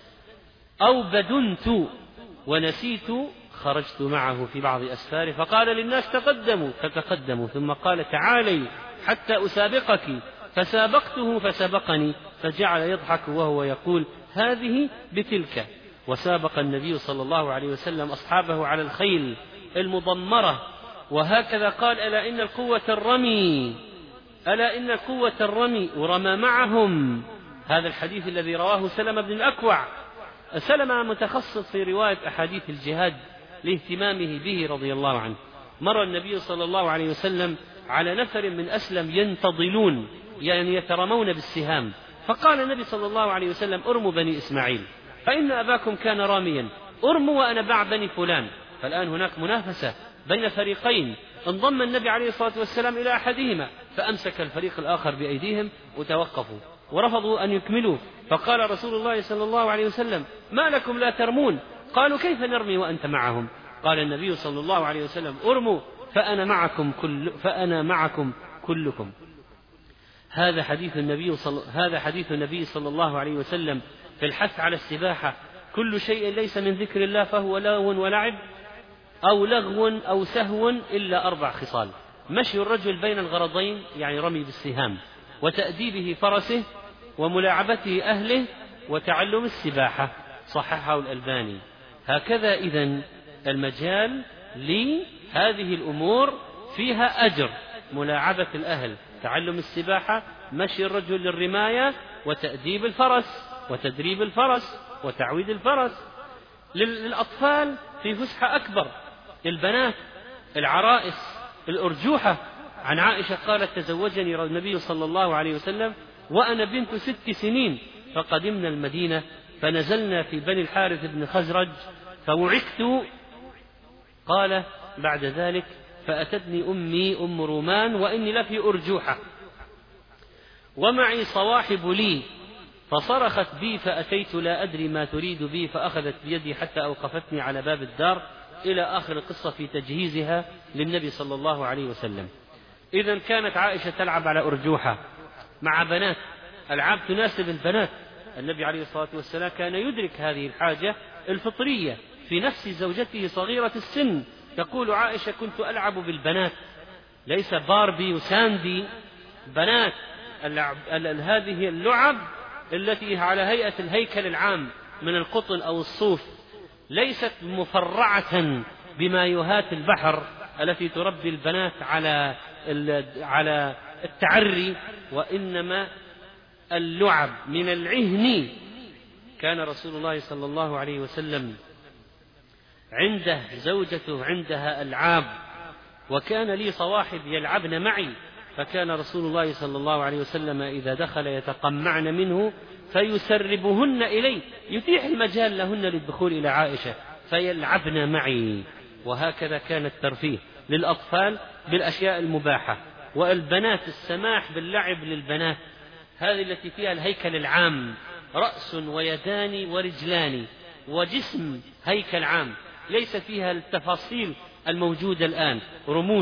أو بدنت ونسيت خرجت معه في بعض أسفاره فقال للناس: تقدموا، فتقدموا، ثم قال: تعالي حتى أسابقك، فسابقته فسبقني، فجعل يضحك وهو يقول: هذه بتلك. وسابق النبي صلى الله عليه وسلم أصحابه على الخيل المضمرة. وهكذا قال: ألا إن القوة الرمي، ورمى معهم. هذا الحديث الذي رواه سلمة بن الأكوع. سلمة متخصص في رواية أحاديث الجهاد لاهتمامه به رضي الله عنه. مر النبي صلى الله عليه وسلم على نفر من أسلم ينتضلون، يعني يترمون بالسهام، فقال النبي صلى الله عليه وسلم: ارموا بني إسماعيل فإن أباكم كان راميا، ارموا وأنا باع بني فلان. فالآن هناك منافسة بين فريقين. انضم النبي عليه الصلاة والسلام إلى أحدهما فأمسك الفريق الآخر بأيديهم وتوقفوا ورفضوا أن يكملوا. فقال رسول الله صلى الله عليه وسلم: ما لكم لا ترمون؟ قالوا: كيف نرمي وأنت معهم؟ قال النبي صلى الله عليه وسلم: ارموا فأنا معكم كلكم. هذا حديث النبي صلى الله عليه وسلم في الحث على السباحة: كل شيء ليس من ذكر الله فهو لغو ولعب أو لغو أو سهو إلا 4 خصال: مشي الرجل بين الغرضين، يعني رمي بالسهام، وتأديبه فرسه، وملاعبته أهله، وتعلم السباحة. صححه الألباني. هكذا إذن المجال لهذه الأمور فيها أجر: ملاعبة الأهل، تعلم السباحة، مشي الرجل للرماية، وتأديب الفرس، وتدريب الفرس، وتعويد الفرس. للأطفال في فسحة أكبر، البنات، العرائس، الأرجوحة. عن عائشة قالت: تزوجني النبي صلى الله عليه وسلم وأنا بنت 6 سنين. فقدمنا المدينة فنزلنا في بني الحارث بن خزرج فوعكت. قال بعد ذلك فأتتني أمي أم رومان وإني لفي أرجوحة ومعي صواحب لي فصرخت بي فأتيت لا أدري ما تريد بي فأخذت بيدي حتى أوقفتني على باب الدار إلى آخر القصة في تجهيزها للنبي صلى الله عليه وسلم. إذن كانت عائشة تلعب على أرجوحة مع بنات، ألعاب تناسب البنات. النبي عليه الصلاة والسلام كان يدرك هذه الحاجة الفطرية في نفس زوجته صغيرة السن. تقول عائشة كنت ألعب بالبنات، ليس باربي وساندي، بنات. هذه اللعب التي على هيئة الهيكل العام من القطن أو الصوف، ليست مفرعة بما يهات البحر التي تربي البنات على التعري، وإنما اللعب من العهن. كان رسول الله صلى الله عليه وسلم عنده زوجته عندها ألعاب، وكان لي صواحب يلعبن معي، فكان رسول الله صلى الله عليه وسلم إذا دخل يتقمعن منه فيسربهن إليه، يتيح المجال لهن للدخول إلى عائشة فيلعبن معي. وهكذا كان الترفيه للأطفال بالأشياء المباحة، والبنات السماح باللعب للبنات، هذه التي فيها الهيكل العام، رأس ويدان ورجلان وجسم هيكل عام، ليس فيها التفاصيل الموجودة الآن، رموش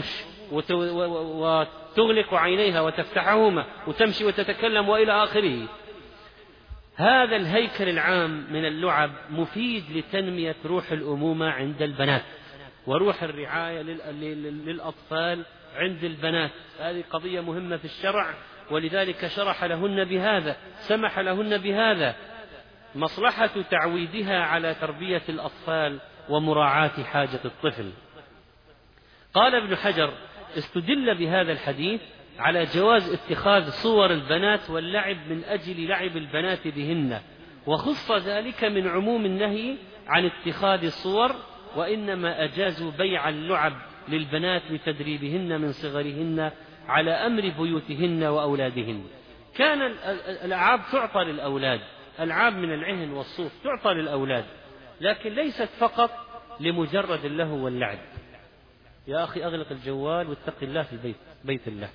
وتغلق عينيها وتفتحهما وتمشي وتتكلم وإلى آخره. هذا الهيكل العام من اللعب مفيد لتنمية روح الأمومة عند البنات وروح الرعاية للأطفال عند البنات. هذه قضية مهمة في الشرع، ولذلك شرح لهن بهذا، سمح لهن بهذا، مصلحة تعويدها على تربية الأطفال ومراعاة حاجة الطفل. قال ابن حجر استدل بهذا الحديث على جواز اتخاذ صور البنات واللعب من أجل لعب البنات بهن، وخص ذلك من عموم النهي عن اتخاذ الصور، وإنما أجازوا بيع اللعب للبنات لتدريبهن من صغرهن على أمر بيوتهن وأولادهن. كان الألعاب تعطى للأولاد، ألعاب من العهن والصوف تعطى للأولاد، لكن ليست فقط لمجرد اللهو واللعب. يا أخي أغلق الجوال واتق الله في بيت الله.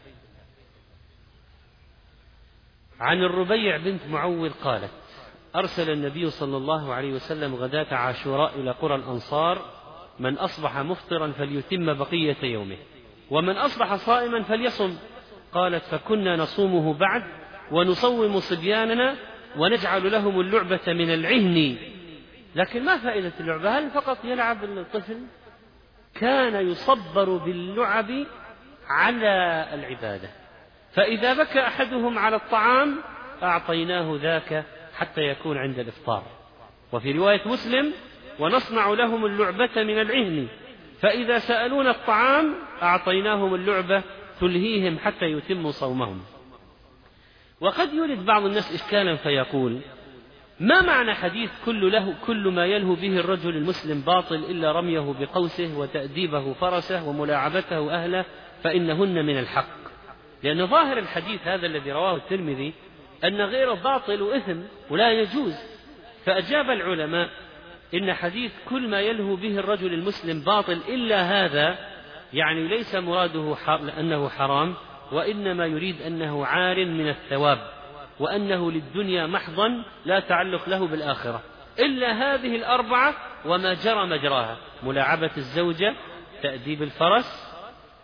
عن الربيع بنت معوذ قالت أرسل النبي صلى الله عليه وسلم غداة عاشوراء إلى قرى الأنصار من أصبح مفطرا فليتم بقية يومه، ومن أصبح صائما فليصم. قالت فكنا نصومه بعد ونصوم صبياننا ونجعل لهم اللعبة من العهن. لكن ما فائدة اللعبة؟ هل فقط يلعب الطفل؟ كان يصبر باللعب على العبادة، فإذا بكى أحدهم على الطعام أعطيناه ذاك حتى يكون عند الإفطار. وفي رواية مسلم ونصنع لهم اللعبة من العهن، فإذا سألون الطعام أعطيناهم اللعبة تلهيهم حتى يتموا صومهم. وقد يولد بعض الناس إشكالا فيقول ما معنى حديث كل ما يلهو به الرجل المسلم باطل إلا رميه بقوسه وتأديبه فرسه وملاعبته أهله فإنهن من الحق؟ لأن ظاهر الحديث هذا الذي رواه الترمذي أن غيره باطل وإثم ولا يجوز. فأجاب العلماء إن حديث كل ما يلهو به الرجل المسلم باطل إلا هذا، يعني ليس مراده أنه حرام، وإنما يريد أنه عار من الثواب، وأنه للدنيا محضا لا تعلق له بالآخرة، إلا هذه الأربعة وما جرى مجراها: ملاعبة الزوجة، تأديب الفرس،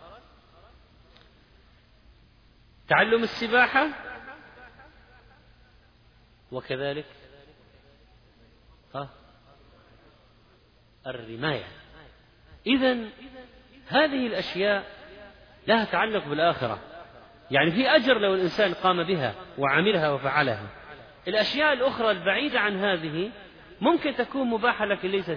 تعلم السباحة، وكذلك الرماية. إذن هذه الأشياء لها تعلق بالآخرة، يعني في أجر لو الإنسان قام بها وعملها وفعلها. الأشياء الأخرى البعيدة عن هذه ممكن تكون مباحة لكن ليس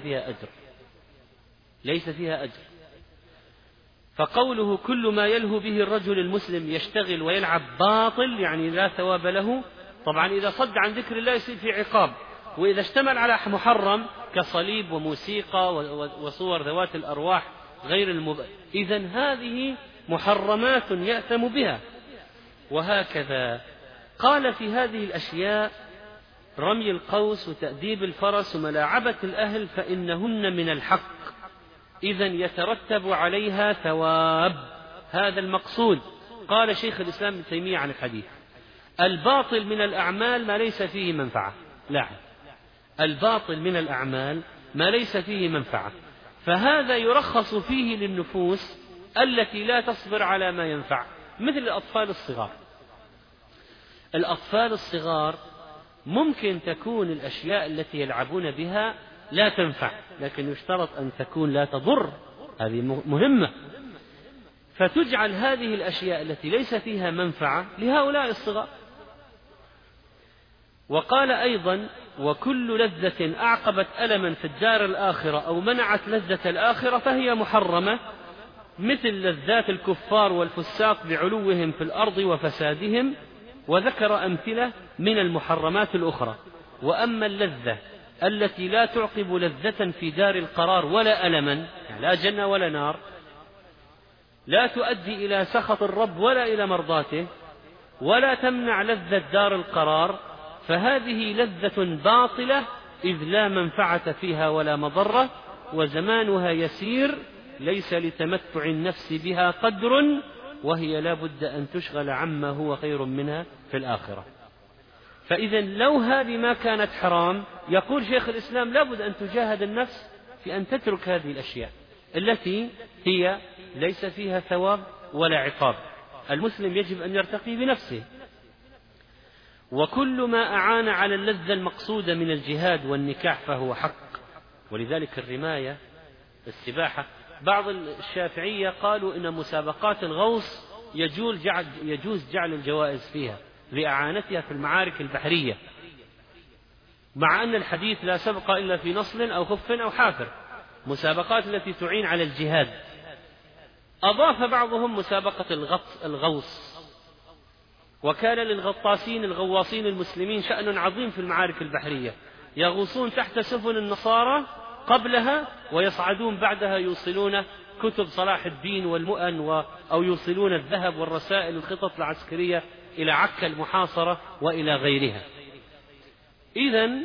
فيها أجر. فقوله كل ما يلهو به الرجل المسلم يشتغل ويلعب باطل يعني لا ثواب له. طبعا إذا صد عن ذكر الله يصير في عقاب، وإذا اشتمل على محرم كصليب وموسيقى وصور ذوات الأرواح غير إذن هذه محرمات يأثم بها. وهكذا قال في هذه الأشياء: رمي القوس وتأديب الفرس وملاعبة الأهل فإنهن من الحق، إذن يترتب عليها ثواب. هذا المقصود. قال شيخ الإسلام ابن تيمية عن الحديث: الباطل من الأعمال ما ليس فيه منفعة. لا، الباطل من الأعمال ما ليس فيه منفعة، فهذا يرخص فيه للنفوس التي لا تصبر على ما ينفع، مثل الأطفال الصغار. الأطفال الصغار ممكن تكون الأشياء التي يلعبون بها لا تنفع، لكن يشترط أن تكون لا تضر، هذه مهمة، فتجعل هذه الأشياء التي ليس فيها منفعة لهؤلاء الصغار. وقال أيضا: وكل لذة أعقبت ألما في الدار الآخرة أو منعت لذة الآخرة فهي محرمة، مثل لذات الكفار والفساق بعلوهم في الأرض وفسادهم. وذكر أمثلة من المحرمات الأخرى. وأما اللذة التي لا تعقب لذة في دار القرار ولا ألما، يعني لا جنة ولا نار، لا تؤدي إلى سخط الرب ولا إلى مرضاته، ولا تمنع لذة دار القرار، فهذه لذة باطلة، إذ لا منفعة فيها ولا مضرة، وزمانها يسير، ليس لتمتع النفس بها قدر، وهي لا بد أن تشغل عما هو خير منها في الآخرة. فإذا لو هذه ما كانت حرام، يقول شيخ الإسلام: لا بد أن تجاهد النفس في أن تترك هذه الأشياء التي هي ليس فيها ثواب ولا عقاب. المسلم يجب أن يرتقي بنفسه. وكل ما أعان على اللذة المقصودة من الجهاد والنكاح فهو حق. ولذلك الرماية، السباحة، بعض الشافعية قالوا إن مسابقات الغوص يجوز جعل الجوائز فيها لإعانتها في المعارك البحرية، مع أن الحديث: لا سبق إلا في نصل أو خف أو حافر، مسابقات التي تعين على الجهاد. أضاف بعضهم مسابقة الغوص، وكان للغطاسين الغواصين المسلمين شأن عظيم في المعارك البحرية، يغوصون تحت سفن النصارى قبلها، ويصعدون بعدها يوصلون كتب صلاح الدين والمؤن أو يوصلون الذهب والرسائل الخطط العسكرية إلى عكا المحاصرة وإلى غيرها. إذن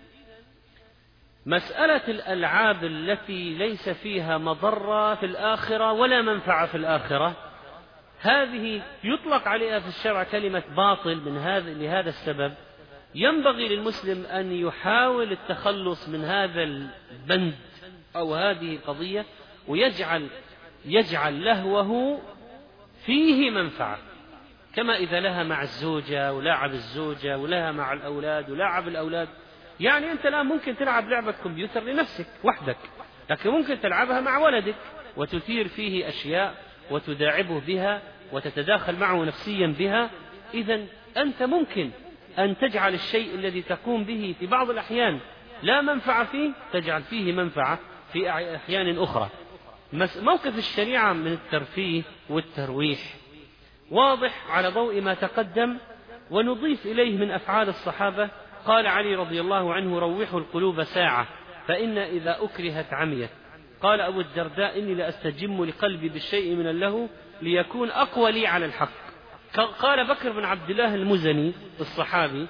مسألة الألعاب التي ليس فيها مضرة في الآخرة ولا منفعة في الآخرة، هذه يطلق عليها في الشرع كلمة باطل. لهذا السبب ينبغي للمسلم أن يحاول التخلص من هذا البند أو هذه القضية، ويجعل لهوه فيه منفعة، كما إذا لها مع الزوجة ولعب الزوجة ولها مع الأولاد ولعب الأولاد. يعني أنت الآن ممكن تلعب لعبة كمبيوتر لنفسك وحدك، لكن ممكن تلعبها مع ولدك وتثير فيه أشياء وتداعبه بها وتتداخل معه نفسيا بها. إذن أنت ممكن أن تجعل الشيء الذي تقوم به في بعض الأحيان لا منفعة فيه، تجعل فيه منفعة في أحيان أخرى. موقف الشريعة من الترفيه والترويح واضح على ضوء ما تقدم، ونضيف إليه من أفعال الصحابة. قال علي رضي الله عنه: روحوا القلوب ساعة فإن إذا أكرهت عميت. قال أبو الدرداء: إني لأستجم لقلبي بالشيء من اللهو ليكون أقوى لي على الحق. قال بكر بن عبد الله المزني الصحابي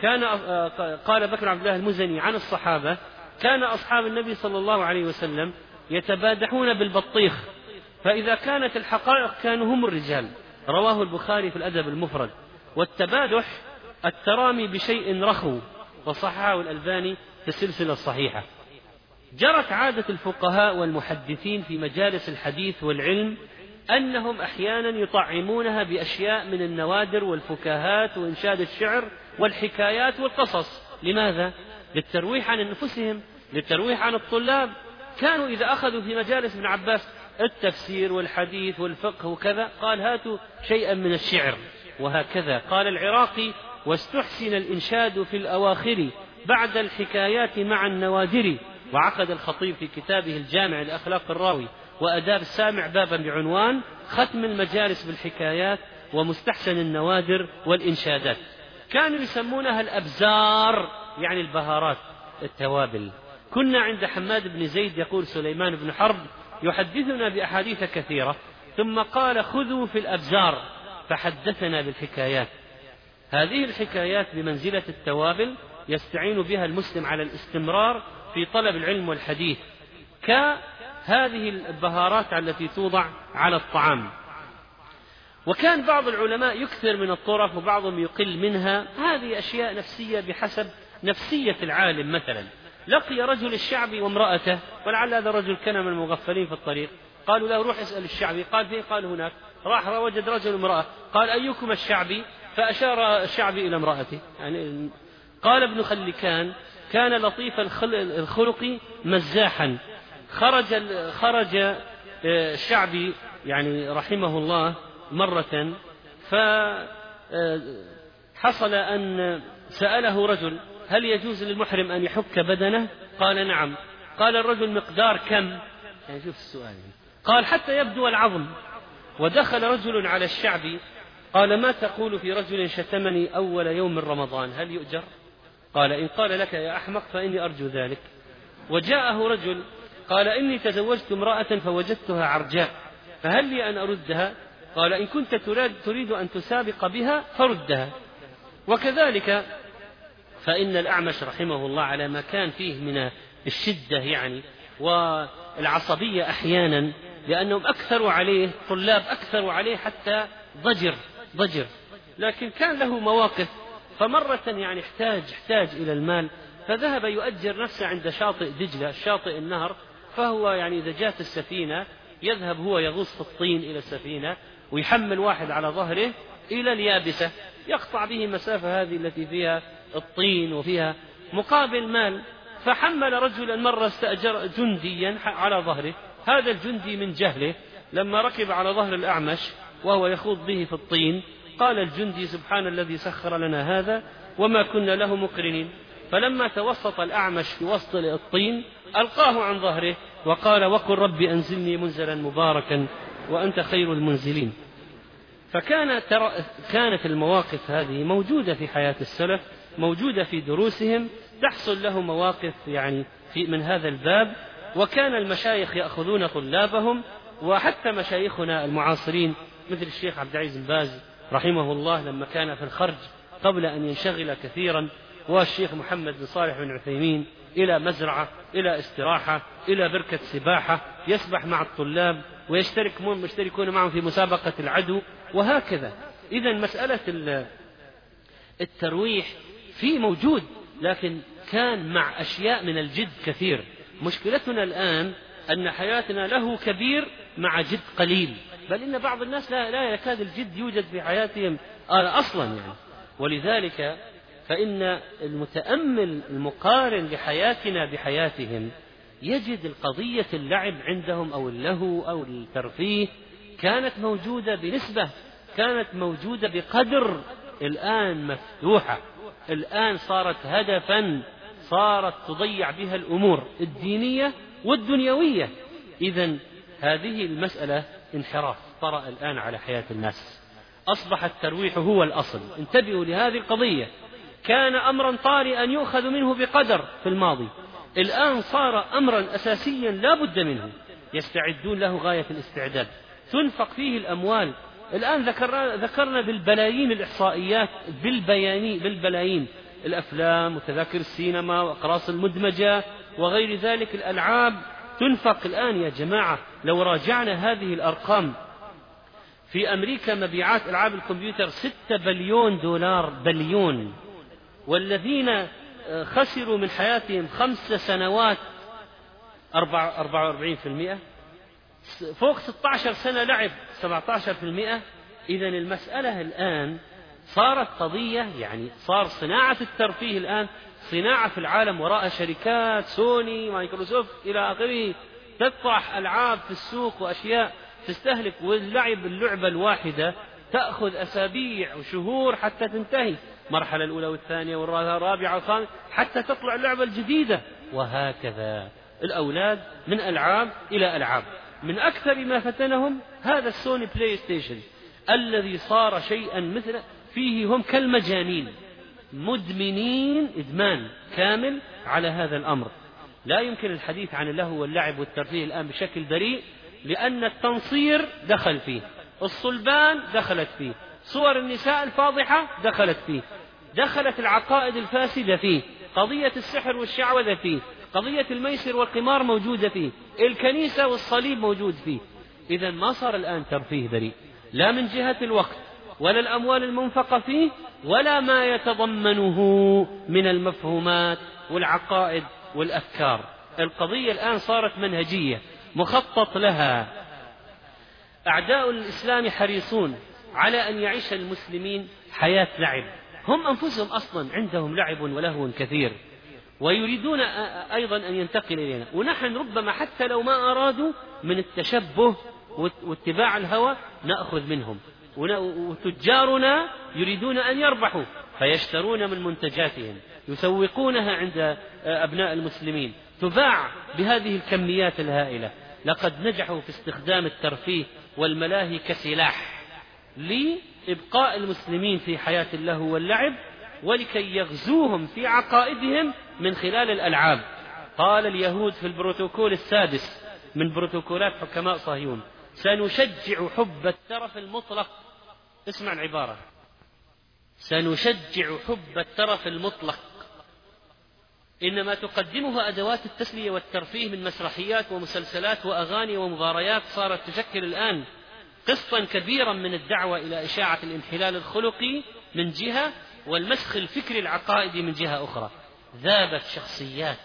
قال بكر بن عبد الله المزني عن الصحابة: كان أصحاب النبي صلى الله عليه وسلم يتبادحون بالبطيخ، فإذا كانت الحقائق كانوا هم الرجال. رواه البخاري في الأدب المفرد. والتبادح الترامي بشيء رخو، وصححه الألباني في السلسلة الصحيحة. جرت عادة الفقهاء والمحدثين في مجالس الحديث والعلم أنهم أحيانا يطعمونها بأشياء من النوادر والفكاهات وإنشاد الشعر والحكايات والقصص. لماذا؟ للترويح عن أنفسهم، للترويح عن الطلاب. كانوا إذا أخذوا في مجالس ابن عباس التفسير والحديث والفقه وكذا، قال: هاتوا شيئا من الشعر. وهكذا قال العراقي: واستحسن الإنشاد في الأواخر بعد الحكايات مع النوادر. وعقد الخطيب في كتابه الجامع لأخلاق الراوي وأداب السامع بابا بعنوان: ختم المجالس بالحكايات ومستحسن النوادر والإنشادات. كانوا يسمونها الأبزار، يعني البهارات، التوابل. كنا عند حماد بن زيد، يقول سليمان بن حرب يحدثنا بأحاديث كثيرة، ثم قال: خذوا في الأبزار، فحدثنا بالحكايات. هذه الحكايات بمنزلة التوابل يستعين بها المسلم على الاستمرار في طلب العلم والحديث، كهذه البهارات التي توضع على الطعام. وكان بعض العلماء يكثر من الطرف وبعضهم يقل منها، هذه أشياء نفسية بحسب نفسية العالم. مثلا لقي رجل الشعبي وامرأته، ولعل هذا الرجل كان من المغفلين في الطريق، قالوا له روح اسأل الشعبي، قال فين؟ قال هناك. راح وجد رجل امرأة، قال أيكم الشعبي؟ فأشار الشعبي إلى امرأته. يعني قال ابن خلكان كان لطيف الخلق مزاحا. خرج الشعبي يعني رحمه الله مرة، فحصل أن سأله رجل هل يجوز للمحرم أن يحك بدنه؟ قال نعم. قال الرجل مقدار كم؟ يعني شوف السؤال. قال حتى يبدو العظم. ودخل رجل على الشعبي قال ما تقول في رجل شتمني أول يوم من رمضان، هل يؤجر؟ قال إن قال لك يا أحمق فإني أرجو ذلك. وجاءه رجل قال إني تزوجت امرأة فوجدتها عرجاء، فهل لي أن أردها؟ قال إن كنت تريد أن تسابق بها فردها. وكذلك فإن الأعمش رحمه الله على ما كان فيه من الشدة يعني والعصبية أحيانا، لأنهم أكثروا عليه، طلاب أكثروا عليه حتى ضجر، لكن كان له مواقف. فمرة يعني احتاج إلى المال، فذهب يؤجر نفسه عند شاطئ دجلة، شاطئ النهر، فهو يعني إذا جاءت السفينة يذهب هو يغوص في الطين إلى السفينة ويحمل واحد على ظهره إلى اليابسة، يقطع به مسافة هذه التي فيها الطين وفيها مقابل مال. فحمل رجلا مرة استأجر جنديا على ظهره، هذا الجندي من جهله لما ركب على ظهر الأعمش وهو يخوض به في الطين قال الجندي سبحان الذي سخر لنا هذا وما كنا له مقرنين. فلما توسط الأعمش في وسط الطين ألقاه عن ظهره وقال وقل ربي أنزلني منزلا مباركا وأنت خير المنزلين. كانت المواقف هذه موجودة في حياة السلف، موجودة في دروسهم، تحصل له مواقف يعني من هذا الباب. وكان المشايخ يأخذون طلابهم، وحتى مشايخنا المعاصرين مثل الشيخ عبد العزيز بن باز رحمه الله لما كان في الخرج قبل أن ينشغل كثيرا، والشيخ محمد بن صالح بن عثيمين إلى مزرعة، إلى استراحة، إلى بركة سباحة، يسبح مع الطلاب ويشتركون معهم في مسابقة العدو وهكذا. إذن مسألة الترويح في موجود، لكن كان مع أشياء من الجد كثير. مشكلتنا الآن أن حياتنا له كبير مع جد قليل، بل إن بعض الناس لا يكاد الجد يوجد في حياتهم أصلا يعني. ولذلك فإن المتأمل المقارن لحياتنا بحياتهم يجد القضية اللعب عندهم أو اللهو أو الترفيه كانت موجودة بنسبة، كانت موجودة بقدر، الآن مفتوحة، الآن صارت هدفا، صارت تضيع بها الأمور الدينية والدنيوية. إذن هذه المسألة انحراف طرأ الآن على حياة الناس، أصبح الترويح هو الأصل. انتبهوا لهذه القضية. كان أمرا طارئا يؤخذ منه بقدر في الماضي، الآن صار أمرا أساسيا لا بد منه، يستعدون له غاية الاستعداد، تنفق فيه الأموال. الآن ذكرنا بالبلايين الإحصائيات، بالبلايين الأفلام وتذاكر السينما وأقراص المدمجة وغير ذلك، الألعاب تنفق الآن يا جماعة. لو راجعنا هذه الأرقام، في أمريكا مبيعات ألعاب الكمبيوتر 6 بليون دولار، بليون، والذين خسروا من حياتهم 5 سنوات 44%، فوق 16 سنة لعب 17%. إذن المسألة الآن صارت قضية، يعني صار صناعة الترفيه الآن صناعة في العالم وراء شركات سوني مايكروسوفت إلى آخره، تطرح ألعاب في السوق وأشياء تستهلك، اللعبة الواحدة تأخذ أسابيع وشهور حتى تنتهي، المرحلة الأولى والثانية والرابعة والخامسة حتى تطلع اللعبة الجديدة، وهكذا الأولاد من ألعاب إلى ألعاب. من أكثر ما فتنهم هذا السوني بلاي ستيشن الذي صار شيئا مثل فيه هم كالمجانين، مدمنين إدمان كامل على هذا الأمر. لا يمكن الحديث عن اللهو واللعب والترفيه الآن بشكل بريء، لأن التنصير دخل فيه، الصلبان دخلت فيه، صور النساء الفاضحة دخلت فيه، دخلت العقائد الفاسدة فيه، قضية السحر والشعوذة فيه، قضية الميسر والقمار موجودة فيه، الكنيسة والصليب موجود فيه. إذن ما صار الآن ترفيه بريء، لا من جهة الوقت ولا الأموال المنفقة فيه ولا ما يتضمنه من المفهومات والعقائد والأفكار. القضية الآن صارت منهجية مخطط لها. أعداء الإسلام حريصون على أن يعيش المسلمين حياة لعب، هم أنفسهم أصلا عندهم لعب ولهو كثير، ويريدون أيضا أن ينتقل إلينا، ونحن ربما حتى لو ما أرادوا من التشبه واتباع الهوى نأخذ منهم، وتجارنا يريدون أن يربحوا فيشترون من منتجاتهم، يسوقونها عند أبناء المسلمين، تباع بهذه الكميات الهائلة. لقد نجحوا في استخدام الترفيه والملاهي كسلاح لإبقاء المسلمين في حياة اللهو واللعب، ولكي يغزوهم في عقائدهم من خلال الألعاب. قال اليهود في البروتوكول السادس من بروتوكولات حكماء صهيون: سنشجع حب الترف المطلق. اسمع العبارة: سنشجع حب الترف المطلق. إنما تقدمه أدوات التسلية والترفيه من مسرحيات ومسلسلات وأغاني ومباريات صارت تشكل الآن قسطا كبيرا من الدعوة إلى إشاعة الانحلال الخلقي من جهة، والمسخ الفكري العقائدي من جهة أخرى. ذابت شخصيات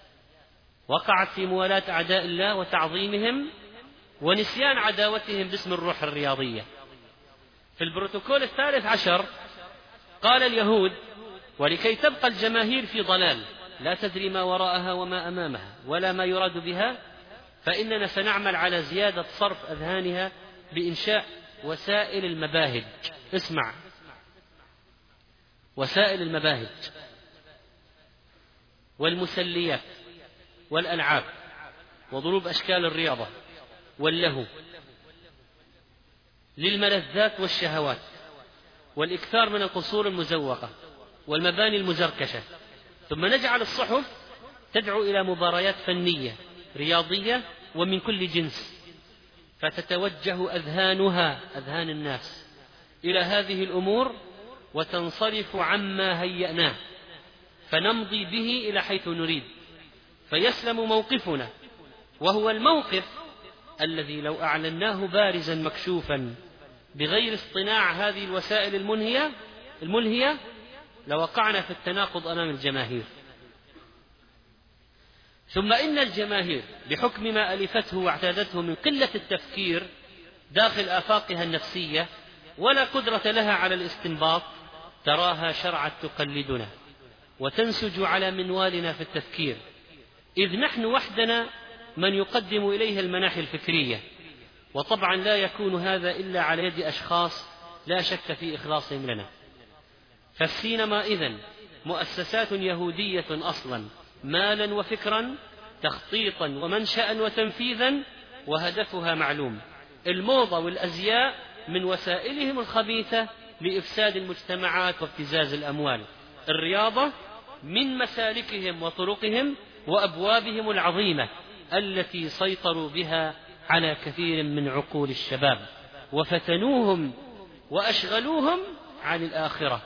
وقعت في موالاة أعداء الله وتعظيمهم ونسيان عداوتهم باسم الروح الرياضية. في البروتوكول الثالث عشر قال اليهود: ولكي تبقى الجماهير في ضلال لا تدري ما وراءها وما أمامها ولا ما يراد بها، فإننا سنعمل على زيادة صرف أذهانها بإنشاء وسائل المباهج. اسمع: وسائل المباهج والمسليات والألعاب وضروب أشكال الرياضة واللهو للملذات والشهوات، والإكثار من القصور المزوقة والمباني المزركشة. ثم نجعل الصحف تدعو إلى مباريات فنية رياضية ومن كل جنس، فتتوجه أذهان الناس إلى هذه الأمور وتنصرف عما هيأناه، فنمضي به إلى حيث نريد، فيسلم موقفنا، وهو الموقف الذي لو أعلناه بارزا مكشوفا بغير اصطناع هذه الوسائل الملهية لوقعنا في التناقض أمام الجماهير. ثم إن الجماهير بحكم ما ألفته واعتادته من قلة التفكير داخل آفاقها النفسية ولا قدرة لها على الاستنباط، تراها شرعت تقلدنا وتنسج على منوالنا في التفكير، إذ نحن وحدنا من يقدم إليها المناحي الفكرية. وطبعا لا يكون هذا إلا على يد أشخاص لا شك في إخلاصهم لنا. فالسينما إذن مؤسسات يهودية أصلا، مالا وفكرا، تخطيطا ومنشأ وتنفيذا، وهدفها معلوم: الموضة والأزياء من وسائلهم الخبيثة لإفساد المجتمعات وابتزاز الأموال. الرياضة من مسالكهم وطرقهم وأبوابهم العظيمة التي سيطروا بها على كثير من عقول الشباب وفتنوهم وأشغلوهم عن الآخرة.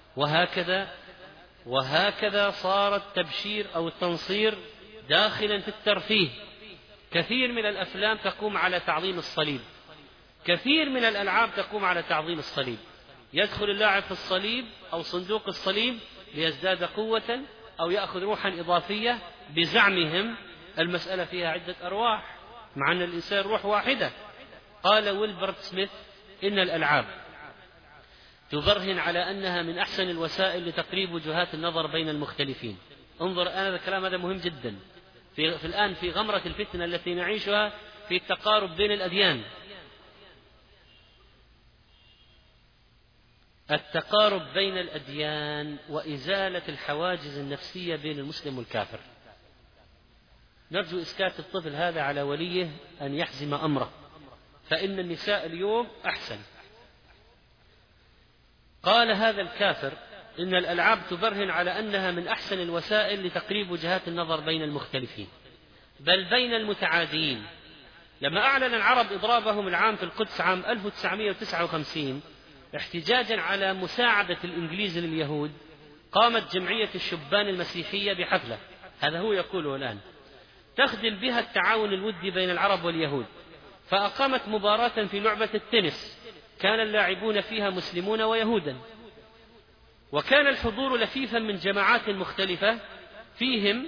وهكذا صار التبشير أو التنصير داخلا في الترفيه. كثير من الأفلام تقوم على تعظيم الصليب، كثير من الألعاب تقوم على تعظيم الصليب. يدخل اللاعب في الصليب أو صندوق الصليب ليزداد قوة أو يأخذ روحا إضافية بزعمهم. المسألة فيها عدة أرواح مع أن الإنسان روح واحدة. قال ويلبرت سميث: إن الألعاب تبرهن على أنها من أحسن الوسائل لتقريب وجهات النظر بين المختلفين. انظر، أنا الكلام هذا مهم جدا في الآن في غمرة الفتنة التي نعيشها في التقارب بين الأديان. التقارب بين الأديان وإزالة الحواجز النفسية بين المسلم والكافر. نرجو إسكات الطفل هذا على وليه أن يحزم أمره، فإن النساء اليوم أحسن. قال هذا الكافر: إن الألعاب تبرهن على أنها من أحسن الوسائل لتقريب وجهات النظر بين المختلفين بل بين المتعادين. لما أعلن العرب إضرابهم العام في القدس عام 1959 احتجاجا على مساعدة الإنجليز لليهود قامت جمعية الشبان المسيحية بحفلة، هذا هو يقوله الآن، تخدم بها التعاون الودي بين العرب واليهود، فأقامت مباراة في لعبة التنس كان اللاعبون فيها مسلمون ويهودا، وكان الحضور لفيفا من جماعات مختلفة فيهم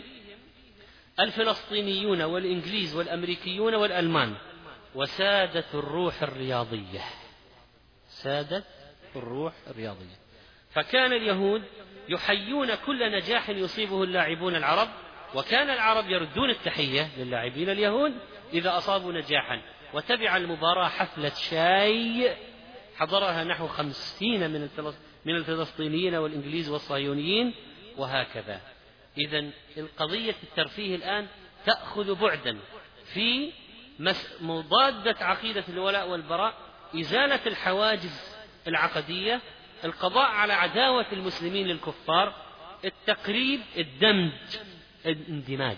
الفلسطينيون والإنجليز والأمريكيون والألمان، وسادت الروح الرياضية، سادت الروح الرياضية، فكان اليهود يحيون كل نجاح يصيبه اللاعبون العرب، وكان العرب يردون التحية للاعبين اليهود إذا أصابوا نجاحا. وتبع المباراة حفلة شاي حضرها نحو 50 من الفلسطينيين والإنجليز والصهيونيين، وهكذا. إذن القضية الترفيه الآن تأخذ بعدا في مضادة عقيدة الولاء والبراء، إزالة الحواجز العقدية، القضاء على عداوة المسلمين للكفار، التقريب، الدمج، الاندماج،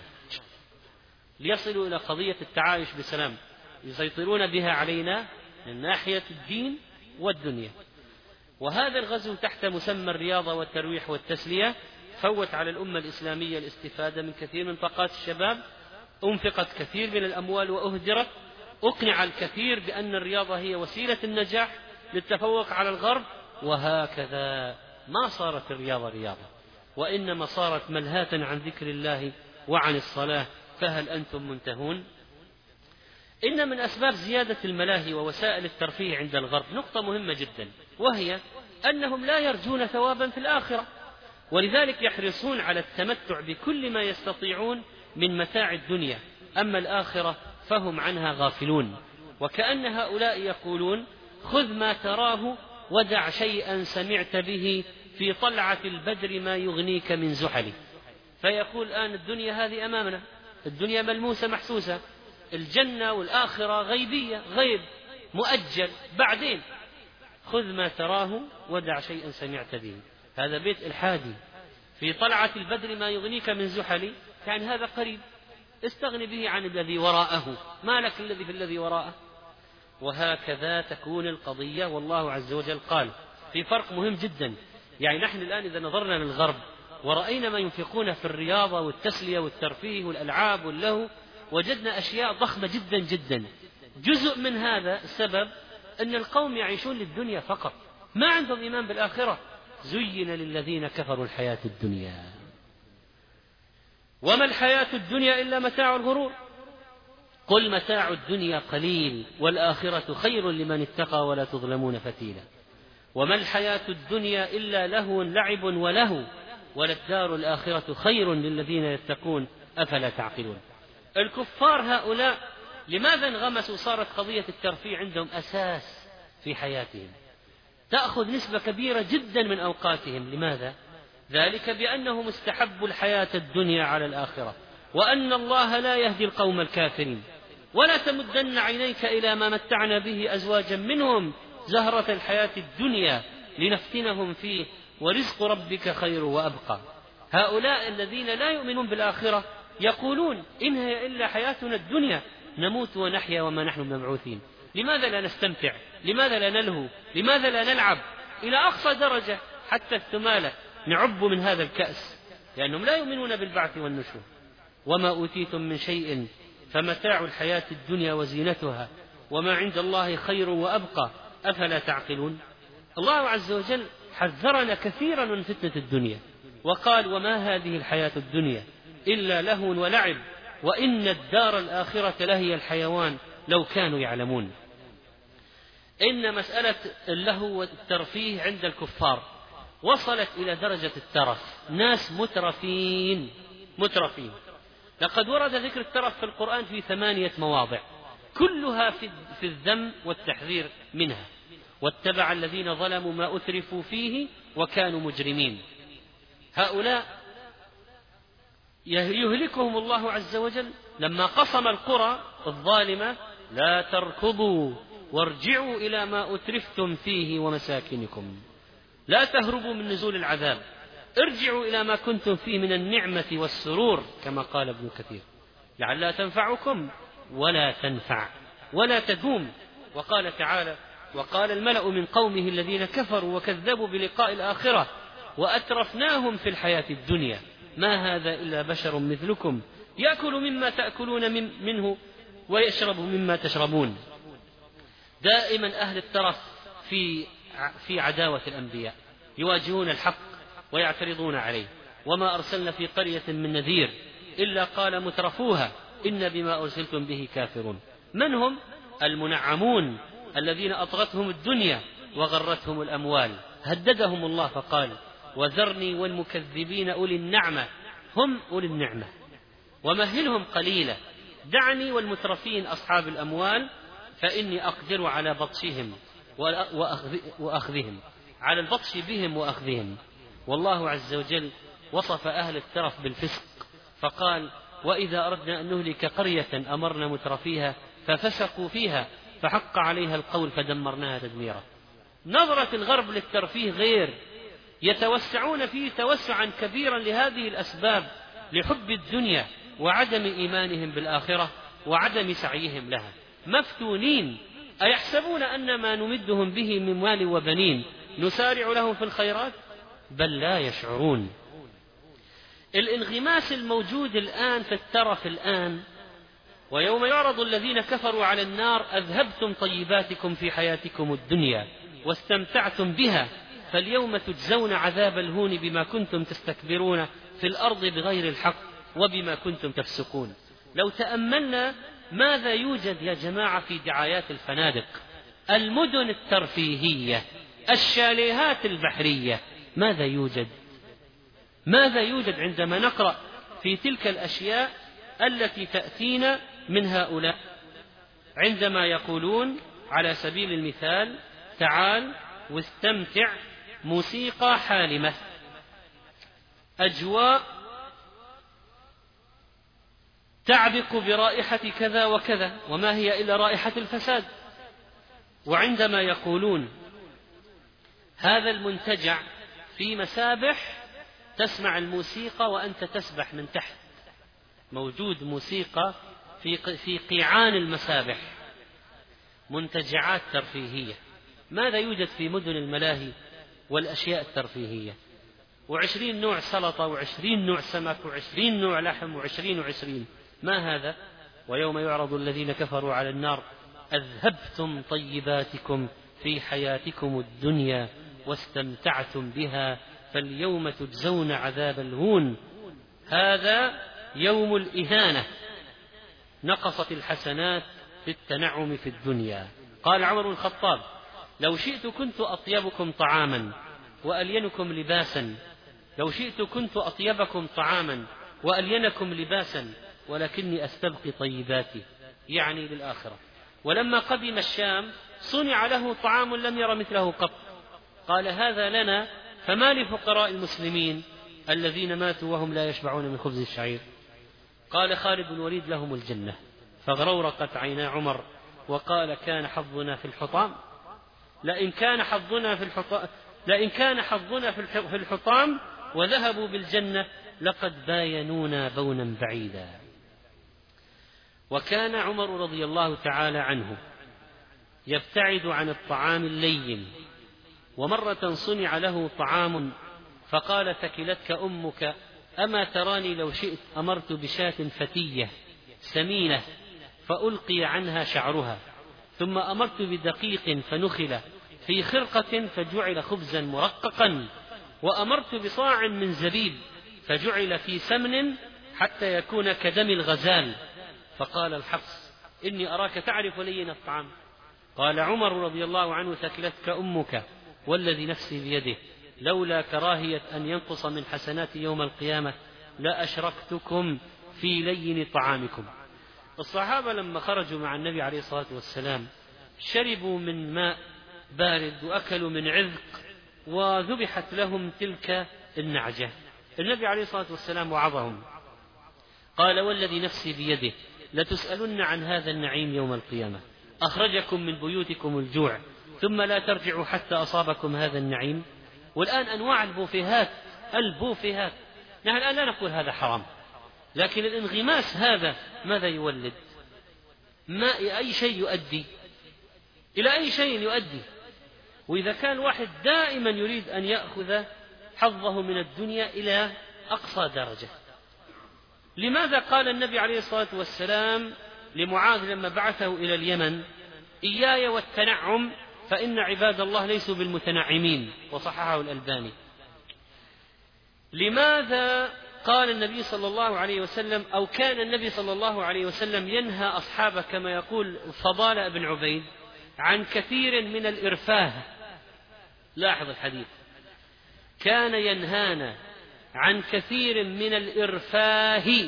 ليصلوا إلى قضية التعايش بسلام يسيطرون بها علينا من ناحية الدين والدنيا. وهذا الغزو تحت مسمى الرياضة والترويح والتسلية فوت على الأمة الإسلامية الاستفادة من كثير من طاقات الشباب، أنفقت كثير من الأموال وأهدرت، أقنع الكثير بأن الرياضة هي وسيلة النجاح للتفوق على الغرب، وهكذا ما صارت الرياضة رياضة، وإنما صارت ملهاة عن ذكر الله وعن الصلاة، فهل أنتم منتهون؟ إن من أسباب زيادة الملاهي ووسائل الترفيه عند الغرب نقطة مهمة جدا، وهي أنهم لا يرجون ثوابا في الآخرة، ولذلك يحرصون على التمتع بكل ما يستطيعون من متاع الدنيا، أما الآخرة فهم عنها غافلون. وكأن هؤلاء يقولون: خذ ما تراه ودع شيئا سمعت به، في طلعة البدر ما يغنيك من زحل. فيقول الآن الدنيا هذه أمامنا، الدنيا ملموسة محسوسة، الجنة والآخرة غيبية، غيب مؤجل بعدين، خذ ما تراه ودع شيئا سمعت به. هذا بيت الحادي، في طلعة البدر ما يغنيك من زحل، يعني هذا قريب، استغني به عن الذي وراءه، ما لك الذي في الذي وراءه. وهكذا تكون القضية. والله عز وجل قال في فرق مهم جدا، يعني نحن الآن إذا نظرنا للغرب ورأينا ما ينفقون في الرياضة والتسلية والترفيه والألعاب واللهو، وجدنا أشياء ضخمة جدا جدا. جزء من هذا السبب أن القوم يعيشون للدنيا فقط، ما عندهم إيمان بالآخرة. زين للذين كفروا الحياة الدنيا وما الحياة الدنيا إلا متاع الغرور، قل متاع الدنيا قليل والآخرة خير لمن اتقى ولا تظلمون فتيلا. وما الحياة الدنيا إلا لهو لعب ولهو وللدار الآخرة خير للذين يتقون أفلا تعقلون. الكفار هؤلاء لماذا انغمسوا؟ صارت قضية الترفيه عندهم أساس في حياتهم، تأخذ نسبة كبيرة جدا من أوقاتهم. لماذا؟ ذلك بأنهم استحبوا الحياة الدنيا على الآخرة، وأن الله لا يهدي القوم الكافرين. ولا تمدن عينيك إلى ما متعنا به أزواجا منهم زهرة الحياة الدنيا لنفتنهم فيه ورزق ربك خير وأبقى. هؤلاء الذين لا يؤمنون بالآخرة يقولون: إن هي إلا حياتنا الدنيا نموت ونحيا وما نحن بمبعوثين. لماذا لا نستمتع؟ لماذا لا نلهو؟ لماذا لا نلعب إلى أقصى درجة حتى الثمالة نعب من هذا الكأس؟ لأنهم لا يؤمنون بالبعث والنشور. وما أوتيتم من شيء فمتاع الحياة الدنيا وزينتها وما عند الله خير وأبقى أفلا تعقلون. الله عز وجل حذرنا كثيرا من فتنة الدنيا وقال: وما هذه الحياة الدنيا إلا لهو ولعب وإن الدار الآخرة لهي الحيوان لو كانوا يعلمون. إن مسألة اللهو والترفيه عند الكفار وصلت إلى درجة الترف، ناس مترفين. لقد ورد ذكر الترف في القرآن في 8 مواضع، كلها في الذم والتحذير منها. واتبع الذين ظلموا ما أترفوا فيه وكانوا مجرمين. هؤلاء يهلكهم الله عز وجل لما قسم القرى الظالمة: لا تركضوا وارجعوا إلى ما أترفتم فيه ومساكنكم، لا تهربوا من نزول العذاب، ارجعوا إلى ما كنتم فيه من النعمة والسرور، كما قال ابن كثير: لعلها تنفعكم ولا تنفع ولا تدوم. وقال تعالى: وقال الملأ من قومه الذين كفروا وكذبوا بلقاء الآخرة وأترفناهم في الحياة الدنيا ما هذا إلا بشر مثلكم يأكل مما تأكلون منه ويشرب مما تشربون. دائما أهل الترف في عداوة الأنبياء، يواجهون الحق ويعترضون عليه. وما أرسلنا في قرية من نذير إلا قال مترفوها إن بما أرسلتم به كافرون. من هم؟ المنعمون الذين أطغتهم الدنيا وغرتهم الأموال. هددهم الله فقال وذرني والمكذبين أولي النعمة، هم أولي النعمة ومهلهم قليلا، دعني والمترفين أصحاب الأموال فإني أقدر على بطشهم وأخذهم، على البطش بهم وأخذهم. والله عز وجل وصف أهل الترف بالفسق فقال وإذا أردنا أن نهلك قرية أمرنا مترفيها ففسقوا فيها فحق عليها القول فدمرناها تدميرا. نظرة الغرب للترفيه غير، يتوسعون فيه توسعا كبيرا لهذه الأسباب، لحب الدنيا وعدم إيمانهم بالآخرة وعدم سعيهم لها. مفتونين أيحسبون أن ما نمدهم به من مال وبنين نسارع لهم في الخيرات بل لا يشعرون. الانغماس الموجود الآن في الترف الآن، ويوم يعرض الذين كفروا على النار أذهبتم طيباتكم في حياتكم الدنيا واستمتعتم بها فاليوم تجزون عذاب الهون بما كنتم تستكبرون في الأرض بغير الحق وبما كنتم تفسقون. لو تأملنا ماذا يوجد يا جماعة في دعايات الفنادق، المدن الترفيهية، الشاليهات البحرية، ماذا يوجد عندما نقرأ في تلك الأشياء التي تأتينا من هؤلاء عندما يقولون على سبيل المثال تعال واستمتع موسيقى حالمة، أجواء تعبق برائحة كذا وكذا وما هي إلا رائحة الفساد. وعندما يقولون هذا المنتجع في مسابح تسمع الموسيقى وأنت تسبح من تحت، موجود موسيقى في قيعان المسابح، منتجعات ترفيهية. ماذا يوجد في مدن الملاهي والأشياء الترفيهية؟ 20 نوع سلطة و20 نوع سمك و20 نوع لحم و20 ما هذا؟ ويوم يعرض الذين كفروا على النار أذهبتم طيباتكم في حياتكم الدنيا واستمتعتم بها فاليوم تجزون عذاب الهون. هذا يوم الإهانة، نقصت الحسنات في التنعم في الدنيا. قال عمر بن الخطاب لو شئت كنت أطيبكم طعاما وألينكم لباسا، لو شئت كنت أطيبكم طعاما وألينكم لباسا ولكني أستبقي طيباتي، يعني للآخرة. ولما قدم الشام صنع له طعام لم ير مثله قط، قال هذا لنا فما لفقراء المسلمين الذين ماتوا وهم لا يشبعون من خبز الشعير. قال خالد بن الوليد لهم الجنة، فغرورقت عينا عمر وقال كان حظنا في الحطام، لئن كان حظنا في الحطام وذهبوا بالجنة لقد باينونا بونا بعيدا. وكان عمر رضي الله تعالى عنه يبتعد عن الطعام اللين، ومرة صنع له طعام فقال ثكلتك أمك أما تراني لو شئت أمرت بشاة فتية سمينة فألقي عنها شعرها، ثم أمرت بدقيق فنخل في خرقة فجعل خبزا مرققا، وأمرت بصاع من زبيب فجعل في سمن حتى يكون كدم الغزال. فقال الحفص إني أراك تعرف لين الطعام. قال عمر رضي الله عنه ثكلتك أمك والذي نفسي بيده لولا كراهية أن ينقص من حسنات يوم القيامة لأشركتكم في لين طعامكم. الصحابة لما خرجوا مع النبي عليه الصلاة والسلام شربوا من ماء بارد وأكلوا من عذق وذبحت لهم تلك النعجة. النبي عليه الصلاة والسلام وعظهم قال والذي نفسي بيده لتسألن عن هذا النعيم يوم القيامة، أخرجكم من بيوتكم الجوع ثم لا ترجعوا حتى أصابكم هذا النعيم. والآن أنواع البوفيهات نحن الآن لا نقول هذا حرام، لكن الانغماس هذا ماذا يولد؟ ما أي شيء يؤدي إلى أي شيء يؤدي. وإذا كان واحد دائما يريد أن يأخذ حظه من الدنيا إلى أقصى درجة، لماذا قال النبي عليه الصلاة والسلام لمعاذ لما بعثه إلى اليمن: إياي والتنعم فإن عباد الله ليسوا بالمتنعمين، وصححه الألباني؟ لماذا قال النبي صلى الله عليه وسلم، أو كان النبي صلى الله عليه وسلم ينهى أصحابه كما يقول فضالة بن عبيد عن كثير من الإرفاه؟ لاحظ الحديث: كان ينهانا عن كثير من الإرفاه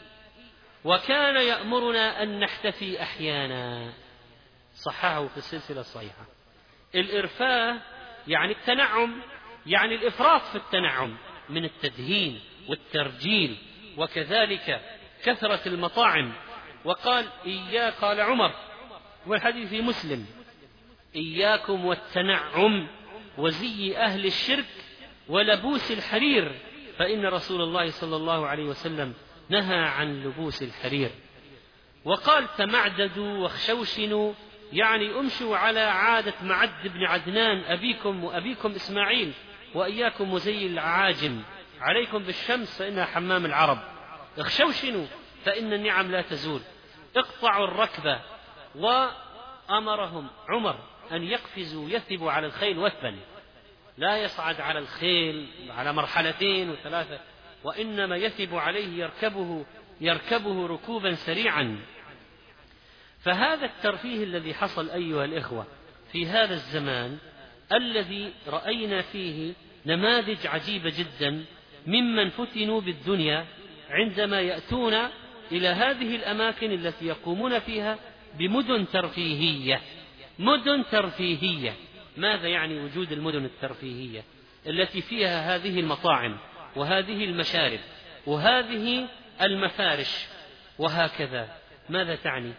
وكان يأمرنا أن نحتفي أحيانا. صححه في السلسلة الصحيحة. الإرفاه يعني التنعم، يعني الإفراط في التنعم من التدهين والترجيل، وكذلك كثرة المطاعم. وقال قال عمر، والحديث في مسلم: إياكم والتنعم وزي أهل الشرك ولبوس الحرير، فإن رسول الله صلى الله عليه وسلم نهى عن لبوس الحرير. وقال: تمعددوا واخشوشنوا، يعني امشوا على عادة معد بن عدنان أبيكم وأبيكم إسماعيل، وإياكم وزي العاجم، عليكم بالشمس فإنها حمام العرب. اخشوشنوا فإن النعم لا تزول. اقطعوا الركبة. وأمرهم عمر أن يقفزوا يثبوا على الخيل وثبا، لا يصعد على الخيل على مرحلتين وثلاثة، وإنما يثب عليه يركبه ركوبا سريعا. فهذا الترفيه الذي حصل أيها الإخوة في هذا الزمان الذي رأينا فيه نماذج عجيبة جدا ممن فتنوا بالدنيا عندما يأتون إلى هذه الأماكن التي يقومون فيها بمدن ترفيهية. مدن ترفيهية، ماذا يعني وجود المدن الترفيهية التي فيها هذه المطاعم وهذه المشارب وهذه المفارش وهكذا؟ ماذا تعني؟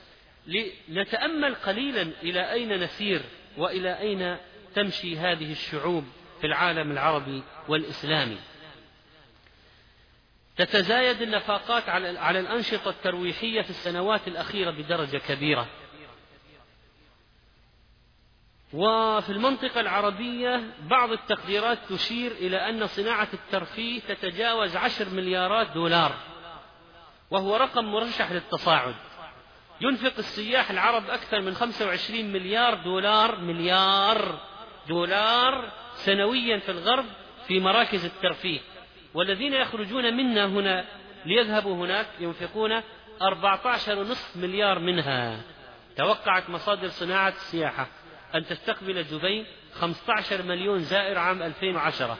لنتأمل قليلا إلى أين نسير وإلى أين تمشي هذه الشعوب في العالم العربي والإسلامي. تتزايد النفقات على الأنشطة الترويحية في السنوات الأخيرة بدرجة كبيرة. وفي المنطقة العربية بعض التقديرات تشير إلى أن صناعة الترفيه تتجاوز 10 مليارات دولار، وهو رقم مرشح للتصاعد. ينفق السياح العرب أكثر من 25 مليار دولار سنويا في الغرب في مراكز الترفيه، والذين يخرجون منا هنا ليذهبوا هناك ينفقون 14.5 مليار منها. توقعت مصادر صناعة السياحة أن تستقبل دبي 15 مليون زائر عام 2010،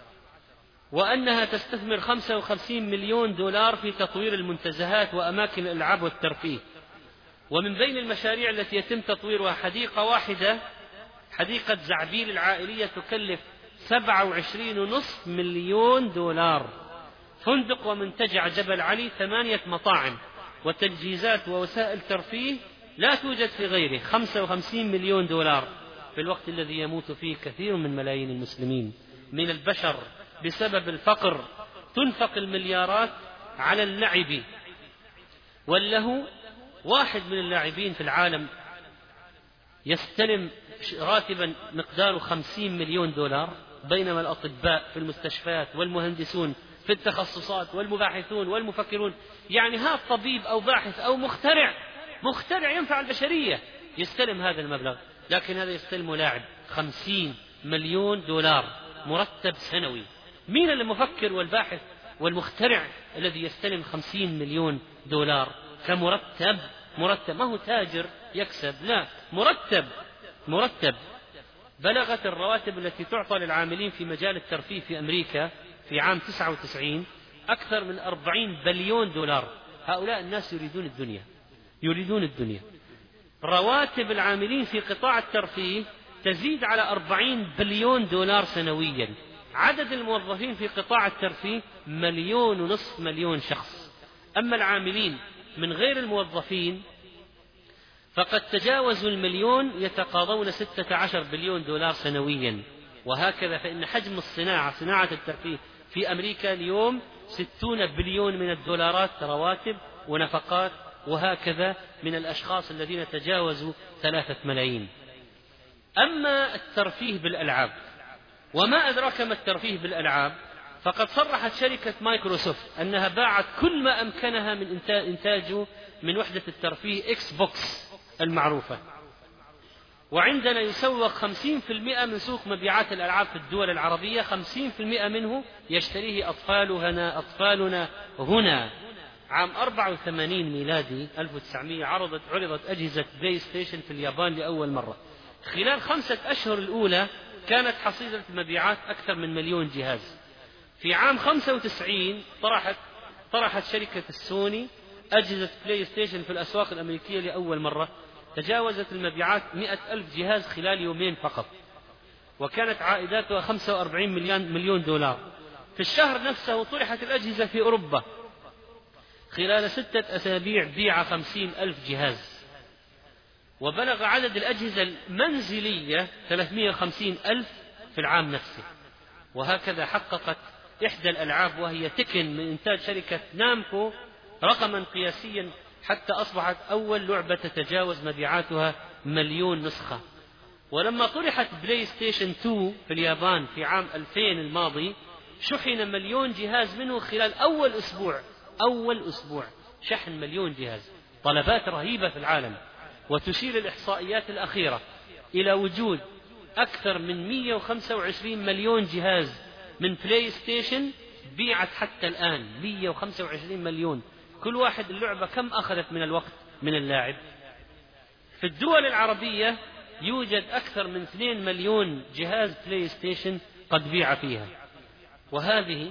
وأنها تستثمر 55 مليون دولار في تطوير المنتزهات وأماكن الألعاب والترفيه. ومن بين المشاريع التي يتم تطويرها حديقة واحدة، حديقة زعبيل العائلية، تكلف 27.5 مليون دولار. فندق ومنتجع جبل علي 8 مطاعم وتجهيزات ووسائل ترفيه لا توجد في غيره 55 مليون دولار، في الوقت الذي يموت فيه كثير من ملايين المسلمين من البشر بسبب الفقر. تنفق المليارات على اللعب واللهو. واحد من اللاعبين في العالم يستلم راتبا مقداره 50 مليون دولار، بينما الأطباء في المستشفيات والمهندسون في التخصصات والمباحثون والمفكرون، يعني هذا طبيب أو باحث أو مخترع ينفع البشرية يستلم هذا المبلغ، لكن هذا يستلمه لاعب 50 مليون دولار مرتب سنوي. مين المفكر والباحث والمخترع الذي يستلم 50 مليون دولار كمرتب؟ ما هو تاجر يكسب، لا، مرتب. بلغت الرواتب التي تعطى للعاملين في مجال الترفيه في أمريكا في عام 99 أكثر من 40 بليون دولار. هؤلاء الناس يريدون الدنيا. رواتب العاملين في قطاع الترفيه تزيد على 40 بليون دولار سنويا. عدد الموظفين في قطاع الترفيه 1.5 مليون شخص. أما العاملين من غير الموظفين فقد تجاوزوا 1,000,000، يتقاضون 16 بليون دولار سنويا. وهكذا فإن حجم صناعة الترفيه في أمريكا اليوم 60 بليون من الدولارات رواتب ونفقات وهكذا من الأشخاص الذين تجاوزوا 3 ملايين. أما الترفيه بالألعاب، وما أدراك ما الترفيه بالألعاب، فقد صرحت شركة مايكروسوفت أنها باعت كل ما أمكنها من إنتاجه من وحدة الترفيه إكس بوكس المعروفة، وعندنا يسوق 50% من سوق مبيعات الألعاب في الدول العربية، 50% منه يشتريه أطفالنا هنا. عام 84 ميلادي 1900 عرضت أجهزة بلاي ستيشن في اليابان لأول مرة. خلال 5 أشهر الأولى كانت حصيلة المبيعات أكثر من 1,000,000 جهاز. في عام 95 طرحت شركة السوني أجهزة بلاي ستيشن في الأسواق الأمريكية لأول مرة، تجاوزت المبيعات 100,000 جهاز خلال يومين فقط، وكانت عائداتها 45 مليون دولار. في الشهر نفسه طرحت الأجهزة في أوروبا، خلال 6 أسابيع بيع 50,000 جهاز، وبلغ عدد الأجهزة المنزلية 350,000 في العام نفسه. وهكذا حققت إحدى الألعاب وهي تكن من إنتاج شركة نامكو رقما قياسيا، حتى أصبحت أول لعبة تتجاوز مبيعاتها 1,000,000 نسخة. ولما طرحت بلاي ستيشن 2 في اليابان في عام 2000 الماضي، شحن 1,000,000 جهاز منه خلال أول أسبوع شحن 1,000,000 جهاز. طلبات رهيبة في العالم، وتشير الإحصائيات الأخيرة إلى وجود أكثر من 125 مليون جهاز من بلاي ستيشن بيعت حتى الآن. 125 مليون، كل واحد اللعبة كم أخذت من الوقت من اللاعب. في الدول العربية يوجد أكثر من 2 مليون جهاز بلاي ستيشن قد بيع فيها. وهذه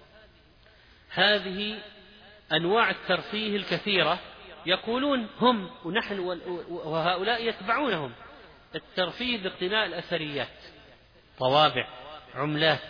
أنواع الترفيه الكثيرة، يقولون هم ونحن وهؤلاء يتبعونهم: الترفيه باقتناء الأثريات، طوابع، عملات،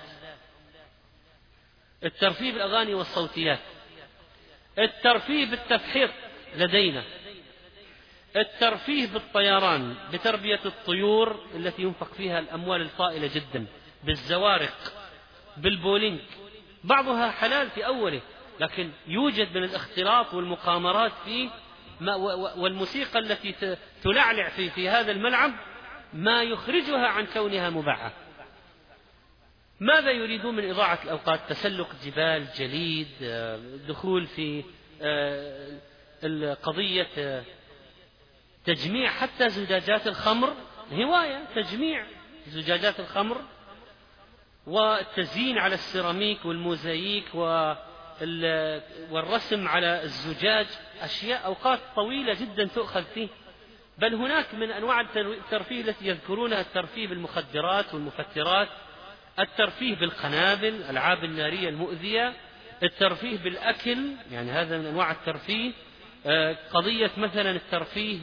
الترفيه بالأغاني والصوتيات، الترفيه بالتفحيط لدينا، الترفيه بالطيران، بتربية الطيور التي ينفق فيها الأموال الطائلة جدا، بالزوارق، بالبولينج، بعضها حلال في أوله، لكن يوجد من الاختلاط والمقامرات فيه والموسيقى التي تلعلع في هذا الملعب ما يخرجها عن كونها مباحة. ماذا يريدون من إضاعة الأوقات؟ تسلق جبال، جليد، دخول في قضية تجميع حتى زجاجات الخمر، هواية تجميع زجاجات الخمر، والتزيين على السيراميك والموزاييك والرسم على الزجاج، أشياء أوقات طويلة جدا تؤخذ فيه. بل هناك من أنواع الترفيه التي يذكرونها الترفيه بالمخدرات والمفترات، الترفيه بالقنابل، ألعاب النارية المؤذية، الترفيه بالأكل، يعني هذا من أنواع الترفيه. قضية مثلا الترفيه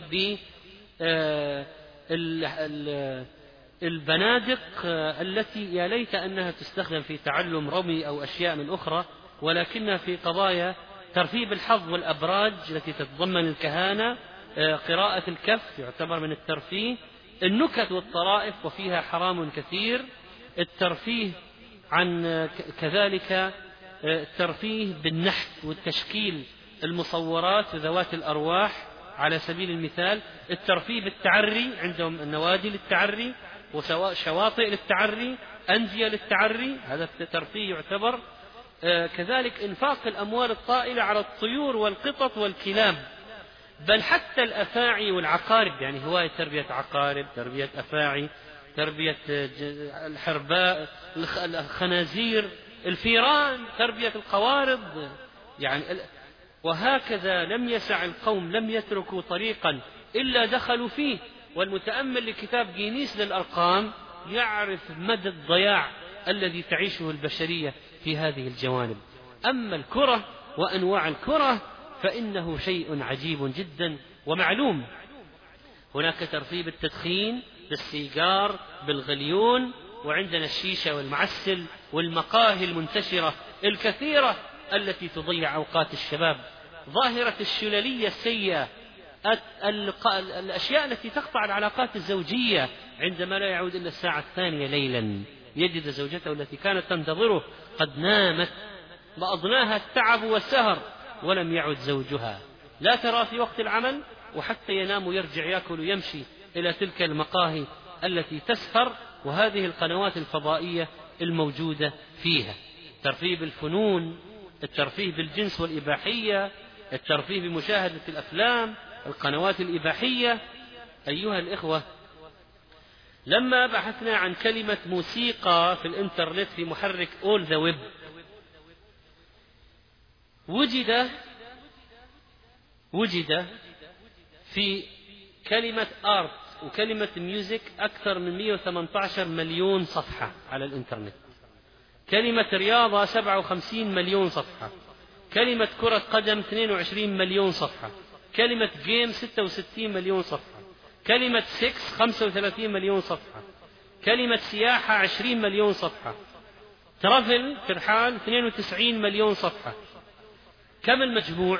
بالبنادق التي يا ليت أنها تستخدم في تعلم رمي أو أشياء من أخرى، ولكنها في قضايا ترفيه بالحظ والأبراج التي تتضمن الكهانة، قراءة الكف يعتبر من الترفيه، النكت والطرائف وفيها حرام كثير، الترفيه عن كذلك الترفيه بالنحت والتشكيل، المصورات وذوات الأرواح على سبيل المثال، الترفيه بالتعري، عندهم النوادي للتعري وشواطئ للتعري، أندية للتعري، هذا الترفيه يعتبر. كذلك إنفاق الأموال الطائلة على الطيور والقطط والكلاب، بل حتى الأفاعي والعقارب، يعني هواية تربية عقارب، تربية أفاعي، تربية الحرباء، الخنازير، الفيران، تربية القوارض، يعني وهكذا. لم يسع القوم، لم يتركوا طريقا إلا دخلوا فيه. والمتأمل لكتاب جينيس للأرقام يعرف مدى الضياع الذي تعيشه البشرية في هذه الجوانب. أما الكرة وأنواع الكرة فإنه شيء عجيب جدا ومعلوم. هناك ترفيه بالتدخين، بالسيجار، بالغليون، وعندنا الشيشة والمعسل والمقاهي المنتشرة الكثيرة التي تضيع أوقات الشباب. ظاهرة الشللية السيئة، الأشياء التي تقطع العلاقات الزوجية، عندما لا يعود إلا الساعة 2 ليلا يجد زوجته التي كانت تنتظره قد نامت وأضناها التعب والسهر ولم يعد زوجها. لا ترى في وقت العمل، وحتى ينام ويرجع يأكل ويمشي إلى تلك المقاهي التي تسهر، وهذه القنوات الفضائية الموجودة فيها. ترفيه بالفنون، الترفيه بالجنس والإباحية، الترفيه بمشاهدة الأفلام، القنوات الإباحية. أيها الإخوة، لما بحثنا عن كلمة موسيقى في الإنترنت في محرك All the Web، وجد في كلمة آرت وكلمة ميوزك أكثر من 118 مليون صفحة على الإنترنت. كلمة رياضة 57 مليون صفحة. كلمة كرة قدم 22 مليون صفحة. كلمة جيم 66 مليون صفحة. كلمة سكس 35 مليون صفحة. كلمة سياحة 20 مليون صفحة. ترحال 92 مليون صفحة. كم المجموع؟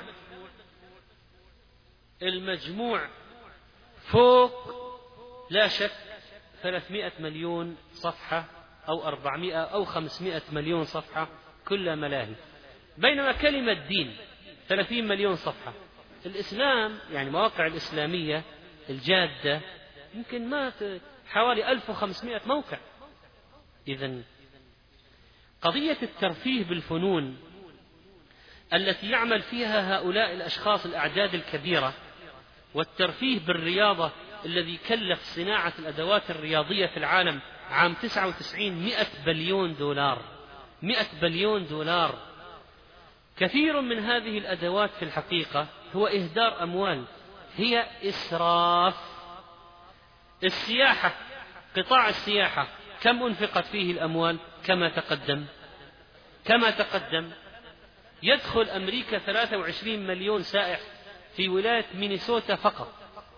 المجموع فوق لا شك 300 مليون صفحة أو 400 أو 500 مليون صفحة، كلها ملاهي. بينما كلمة دين 30 مليون صفحة. الإسلام يعني مواقع الإسلامية الجادة يمكن حوالي 1500 موقع. إذن قضية الترفيه بالفنون التي يعمل فيها هؤلاء الأشخاص الأعداد الكبيرة، والترفيه بالرياضة الذي كلف صناعة الأدوات الرياضية في العالم عام 99 100 بليون دولار. 100 بليون دولار. كثير من هذه الأدوات في الحقيقة هو إهدار أموال، هي إسراف. السياحة، قطاع السياحة كم أنفقت فيه الأموال؟ كما تقدم يدخل أمريكا 23 مليون سائح في ولاية مينيسوتا فقط.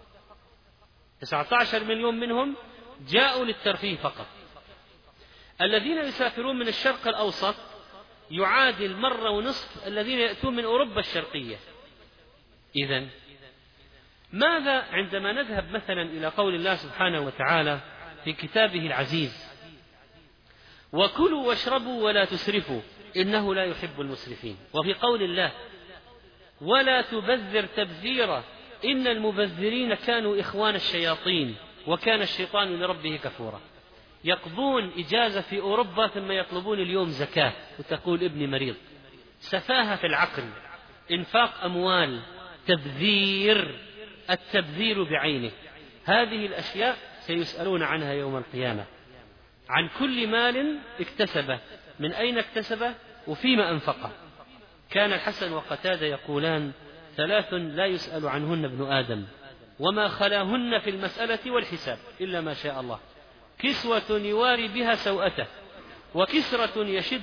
19 مليون منهم جاءوا للترفيه فقط. الذين يسافرون من الشرق الأوسط يعادل 1.5 الذين يأتون من أوروبا الشرقية. إذن ماذا عندما نذهب مثلا إلى قول الله سبحانه وتعالى في كتابه العزيز: وكلوا واشربوا ولا تسرفوا إنه لا يحب المسرفين، وفي قول الله: ولا تبذر تبذيرا إن المبذرين كانوا إخوان الشياطين وكان الشيطان لربه كفورا. يقضون إجازة في أوروبا ثم يطلبون اليوم زكاة، وتقول ابني مريض. سفاهة في العقل، إنفاق أموال، تبذير، التبذير بعينه. هذه الأشياء سيسألون عنها يوم القيامة، عن كل مال اكتسبه، من أين اكتسبه وفيما أنفقه. كان الحسن وقتادة يقولان: 3 لا يسأل عنهن ابن آدم وما خلاهن في المسألة والحساب إلا ما شاء الله: كسوة يواري بها سوءته، وكسرة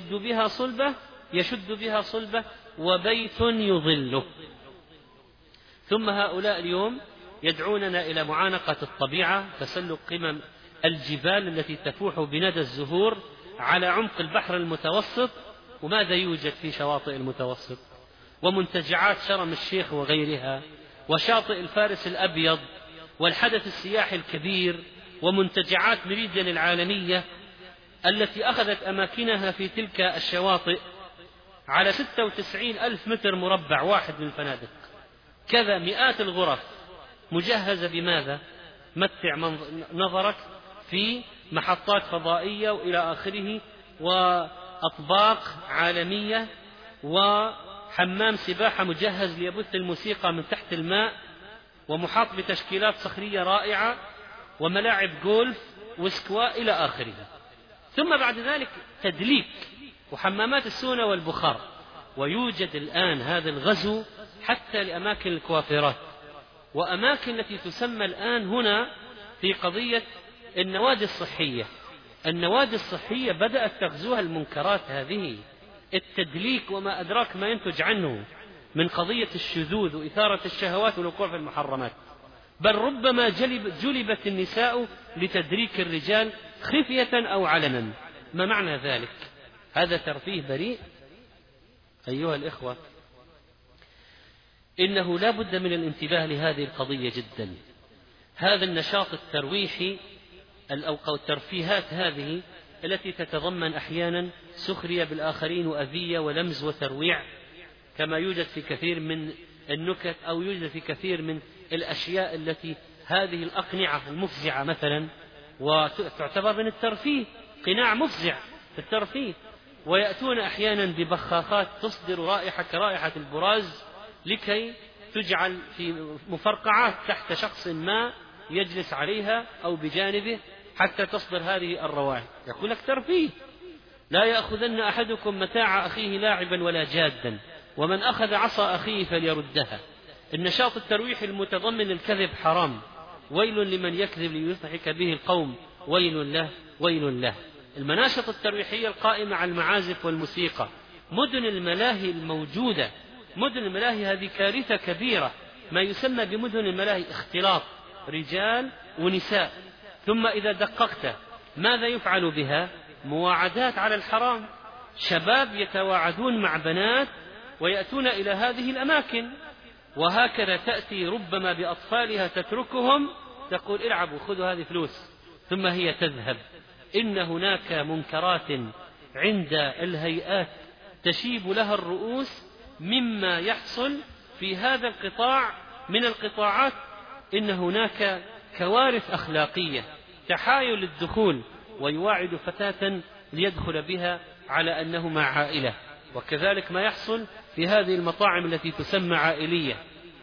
يشد بها صلبه، وبيت يظله. ثم هؤلاء اليوم يدعوننا إلى معانقة الطبيعة، تسلق قمم الجبال التي تفوح بندى الزهور على عمق البحر المتوسط. وماذا يوجد في شواطئ المتوسط؟ ومنتجعات شرم الشيخ وغيرها، وشاطئ الفارس الأبيض، والحدث السياحي الكبير، ومنتجعات ميريديان العالمية التي أخذت أماكنها في تلك الشواطئ على 96 ألف متر مربع واحد من الفنادق. كذا مئات الغرف مجهزة بماذا؟ متع نظرك في محطات فضائية وإلى آخره، وأطباق عالمية، وحمام سباحة مجهز ليبث الموسيقى من تحت الماء، ومحاط بتشكيلات صخرية رائعة، وملاعب جولف وسكوا إلى آخره. ثم بعد ذلك تدليك وحمامات السونة والبخار. ويوجد الآن هذا الغزو حتى لأماكن الكوافيرات، وأماكن التي تسمى الآن هنا في قضية النوادي الصحية. النوادي الصحية بدأت تغزوها المنكرات هذه، التدليك وما أدراك ما ينتج عنه من قضية الشذوذ وإثارة الشهوات والوقوع في المحرمات. بل ربما جلبت النساء لتدريك الرجال خفية أو علنا. ما معنى ذلك؟ هذا ترفيه بريء. أيها الإخوة، إنه لا بد من الانتباه لهذه القضية جدا. هذا النشاط الترويحي أو الترفيهات هذه التي تتضمن أحيانا سخرية بالآخرين وأذية ولمز وترويع، كما يوجد في كثير من النكت، أو يوجد في كثير من الأشياء التي هذه الأقنعة المفزعة مثلا، وتعتبر من الترفيه، قناع مفزع في الترفيه. ويأتون أحيانا ببخاخات تصدر رائحة كرائحة البراز لكي تجعل في مفرقعات تحت شخص ما يجلس عليها أو بجانبه حتى تصدر هذه الروائح. يقول لك ترفيه. لا يأخذن أحدكم متاع أخيه لاعبا ولا جادا، ومن أخذ عصا أخيه فليردها. النشاط الترويحي المتضمن الكذب حرام، ويل لمن يكذب ليضحك به القوم، ويل له ويل له. المناشط الترويحية القائمة على المعازف والموسيقى، مدن الملاهي الموجودة، مدن الملاهي هذه كارثة كبيرة. ما يسمى بمدن الملاهي اختلاط رجال ونساء، ثم إذا دققت ماذا يفعل بها؟ مواعدات على الحرام، شباب يتواعدون مع بنات ويأتون إلى هذه الأماكن، وهكذا تأتي ربما بأطفالها تتركهم، تقول العبوا خذوا هذه فلوس، ثم هي تذهب. إن هناك منكرات عند الهيئات تشيب لها الرؤوس مما يحصل في هذا القطاع من القطاعات. إن هناك كوارث أخلاقية، تحايل الدخول، ويواعد فتاة ليدخل بها على أنه مع عائلة. وكذلك ما يحصل في هذه المطاعم التي تسمى عائلية.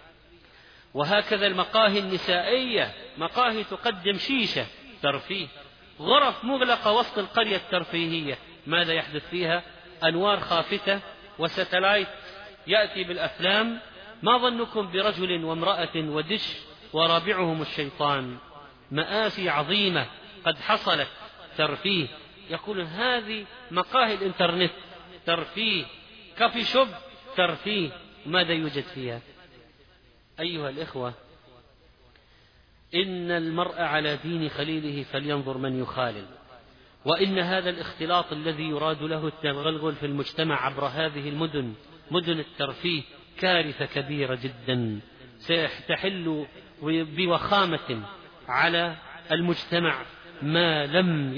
وهكذا المقاهي النسائية، مقاهي تقدم شيشة ترفيه، غرف مغلقة وسط القرية الترفيهية، ماذا يحدث فيها؟ أنوار خافتة وستلايت يأتي بالأفلام. ما ظنكم برجل وامرأة ودش ورابعهم الشيطان؟ مآسي عظيمة قد حصلت ترفيه. يقول هذه مقاهي الإنترنت ترفيه، كافي شوب ترفيه، ماذا يوجد فيها؟ أيها الإخوة، إن المرء على دين خليله فلينظر من يخالل. وإن هذا الاختلاط الذي يراد له التغلغل في المجتمع عبر هذه المدن، مدن الترفيه، كارثة كبيرة جدا سيحتحل بوخامة على المجتمع ما لم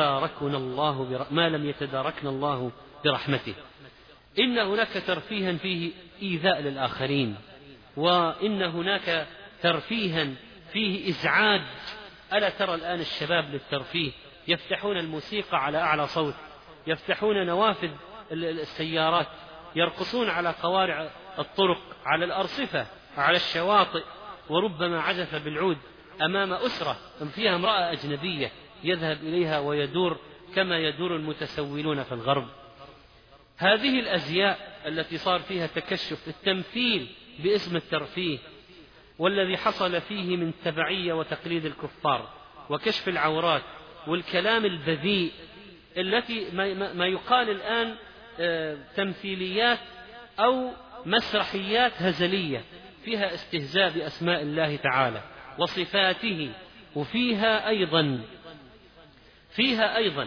يتداركنا الله برحمته. إن هناك ترفيها فيه إيذاء للآخرين، وإن هناك ترفيها فيه إزعاج. ألا ترى الآن الشباب للترفيه يفتحون الموسيقى على أعلى صوت، يفتحون نوافذ السيارات، يرقصون على قوارع الطرق، على الأرصفة، على الشواطئ، وربما عزف بالعود أمام أسرة فيها امرأة أجنبية يذهب إليها ويدور كما يدور المتسولون في الغرب. هذه الأزياء التي صار فيها تكشف، التمثيل باسم الترفيه، والذي حصل فيه من تبعية وتقليد الكفار وكشف العورات والكلام البذيء، التي ما يقال الآن تمثيليات أو مسرحيات هزلية فيها استهزاء بأسماء الله تعالى وصفاته، وفيها أيضا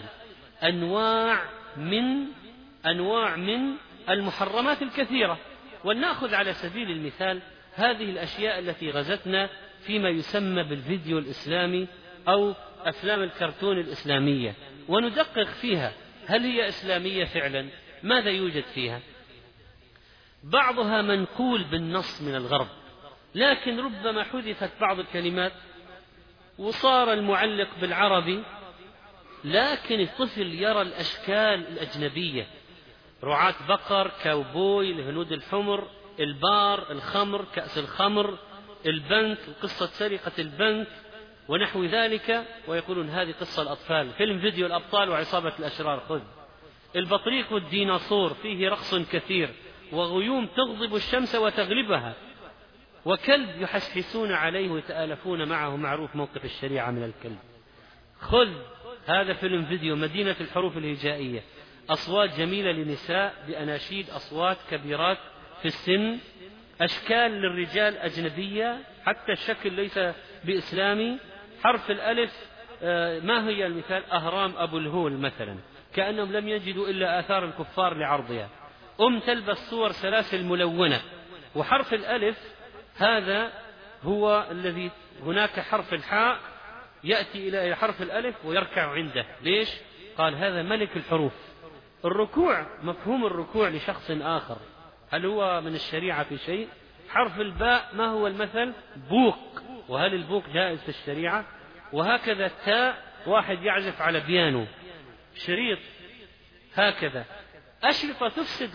أنواع من المحرمات الكثيرة. ولنأخذ على سبيل المثال هذه الأشياء التي غزتنا فيما يسمى بالفيديو الإسلامي أو أفلام الكرتون الإسلامية، وندقق فيها، هل هي إسلامية فعلا؟ ماذا يوجد فيها؟ بعضها منقول بالنص من الغرب، لكن ربما حذفت بعض الكلمات وصار المعلق بالعربي، لكن الطفل يرى الأشكال الأجنبية، رعاة بقر، كاوبوي، الهنود الحمر، البار، الخمر، كأس الخمر، البنك، قصة سرقة البنك ونحو ذلك، ويقولون هذه قصة الأطفال، فيلم فيديو الأبطال وعصابة الأشرار، خذ. البطريق والديناصور، فيه رقص كثير وغيوم تغضب الشمس وتغلبها، وكلب يحسسون عليه ويتآلفون معه، معروف موقف الشريعة من الكلب، خذ. هذا فيلم فيديو مدينة الحروف الهجائية، أصوات جميلة لنساء بأناشيد، أصوات كبيرات في السن، أشكال للرجال أجنبية، حتى الشكل ليس بإسلامي. حرف الألف، ما هي المثال؟ أهرام أبو الهول مثلا، كأنهم لم يجدوا إلا آثار الكفار لعرضها. تلبس صور سلاسل ملونة. وحرف الألف هذا هو الذي، هناك حرف الحاء يأتي إلى حرف الألف ويركع عنده. ليش؟ قال هذا ملك الحروف. الركوع، مفهوم الركوع لشخص آخر، هل هو من الشريعة في شيء؟ حرف الباء ما هو المثل؟ بوق، وهل البوق جائز في الشريعة؟ وهكذا التاء واحد يعزف على بيانو، شريط، هكذا أشرطة تفسد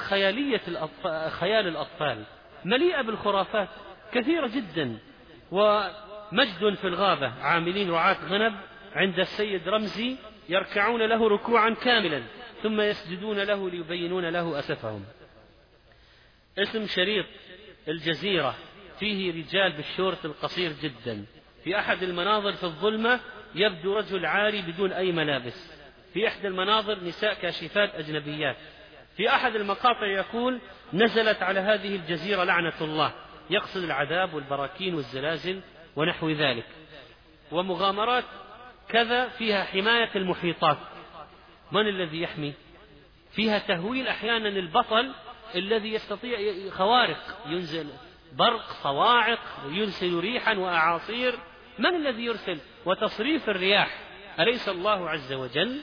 خيال الأطفال، مليئة بالخرافات كثيرة جدا. ومجد في الغابة، عاملين رعاة غنم عند السيد رمزي يركعون له ركوعا كاملا ثم يسجدون له ليبينون له أسفهم. اسم شريط الجزيرة فيه رجال بالشورت القصير جدا، في أحد المناظر في الظلمة يبدو رجل عاري بدون أي ملابس، في إحدى المناظر نساء كاشفات أجنبيات، في أحد المقاطع يقول نزلت على هذه الجزيرة لعنة الله، يقصد العذاب والبراكين والزلازل ونحو ذلك. ومغامرات كذا فيها حماية المحيطات، من الذي يحمي؟ فيها تهويل أحيانا البطل الذي يستطيع خوارق، ينزل برق، صواعق، يرسل ريحا وأعاصير، من الذي يرسل؟ وتصريف الرياح، أليس الله عز وجل؟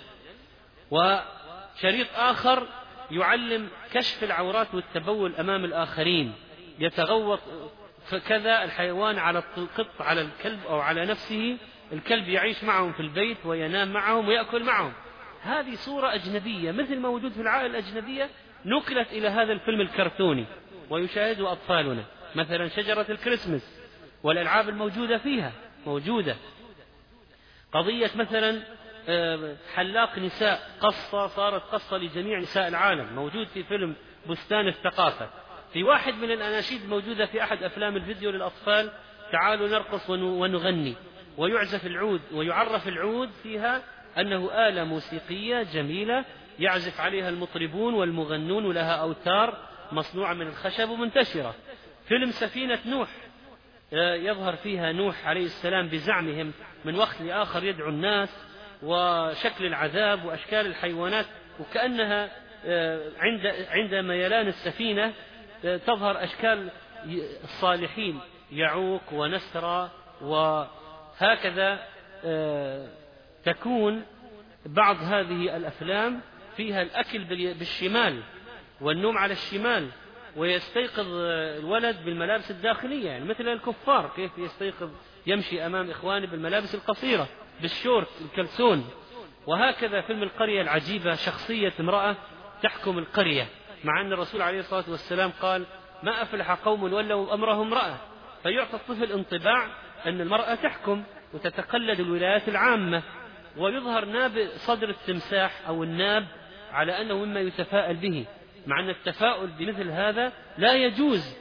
وشريط آخر يعلم كشف العورات والتبول أمام الآخرين، يتغوط كذا الحيوان على القط، على الكلب أو على نفسه، الكلب يعيش معهم في البيت وينام معهم ويأكل معهم. هذه صورة أجنبية مثل ما وجود في العائلة الأجنبية نقلت إلى هذا الفيلم الكرتوني ويشاهده أطفالنا، مثلا شجرة الكريسماس والألعاب الموجودة فيها موجودة. قضية مثلا حلاق نساء، قصة صارت قصة لجميع نساء العالم، موجود في فيلم بستان الثقافة. في واحد من الأناشيد موجودة في أحد أفلام الفيديو للأطفال، تعالوا نرقص ونغني، ويعزف العود، ويعرف العود فيها أنه آلة موسيقية جميلة يعزف عليها المطربون والمغنون، ولها أوتار مصنوعة من الخشب ومنتشرة. فيلم سفينة نوح، يظهر فيها نوح عليه السلام بزعمهم من وقت لآخر يدعو الناس، وشكل العذاب وأشكال الحيوانات، وكأنها عند ميلان السفينة تظهر أشكال الصالحين، يعوق ونسرى، وهكذا تكون بعض هذه الأفلام فيها الأكل بالشمال والنوم على الشمال، ويستيقظ الولد بالملابس الداخلية، يعني مثل الكفار كيف يستيقظ يمشي أمام إخوانه بالملابس القصيرة بالشورت الكلسون. وهكذا فيلم القرية العجيبة، شخصية امرأة تحكم القرية، مع أن الرسول عليه الصلاة والسلام قال ما أفلح قوم ولوا أمرهم امرأة، فيعطى الطفل انطباع أن المرأة تحكم وتتقلد الولايات العامة، ويظهر ناب صدر التمساح أو الناب على أنه مما يتفاءل به، مع أن التفاؤل بمثل هذا لا يجوز.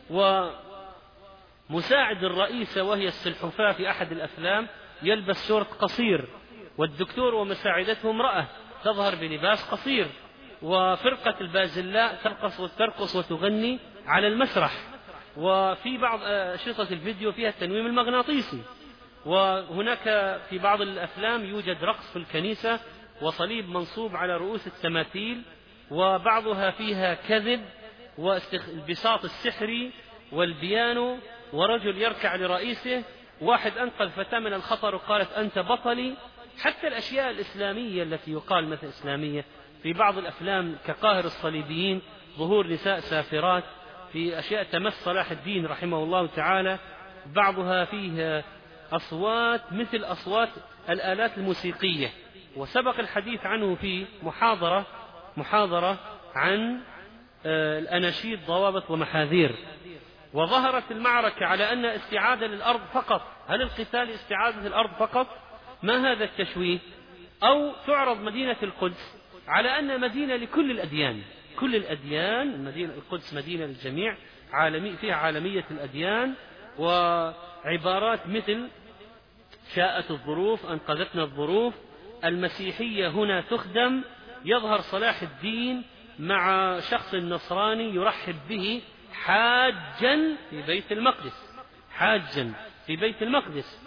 ومساعد الرئيسة وهي السلحفاة في أحد الأفلام يلبس شورت قصير، والدكتور ومساعدته امرأة تظهر بلباس قصير، وفرقة البازلاء ترقص وتغني على المسرح. وفي بعض أشرطة الفيديو فيها التنويم المغناطيسي. وهناك في بعض الأفلام يوجد رقص في الكنيسة وصليب منصوب على رؤوس التماثيل، وبعضها فيها كذب والبساط السحري والبيانو، ورجل يركع لرئيسه، واحد أنقذ فتاة من الخطر وقالت أنت بطلي. حتى الأشياء الإسلامية التي يقال مثل إسلامية في بعض الأفلام كقاهر الصليبيين، ظهور نساء سافرات، في أشياء تمس صلاح الدين رحمه الله تعالى، بعضها فيه أصوات مثل أصوات الآلات الموسيقية. وسبق الحديث عنه في محاضرة عن الأناشيد ضوابط ومحاذير. وظهرت المعركة على أن استعادة للأرض فقط، هل القتال استعادة الأرض فقط؟ ما هذا التشويه؟ أو تعرض مدينة القدس على أن مدينة لكل الأديان، كل الأديان، مدينة القدس مدينة للجميع، فيها عالمية الأديان، وعبارات مثل شاءت الظروف أنقذتنا الظروف، المسيحية هنا تخدم، يظهر صلاح الدين مع شخص نصراني يرحب به حاجا في بيت المقدس، حاجا في بيت المقدس.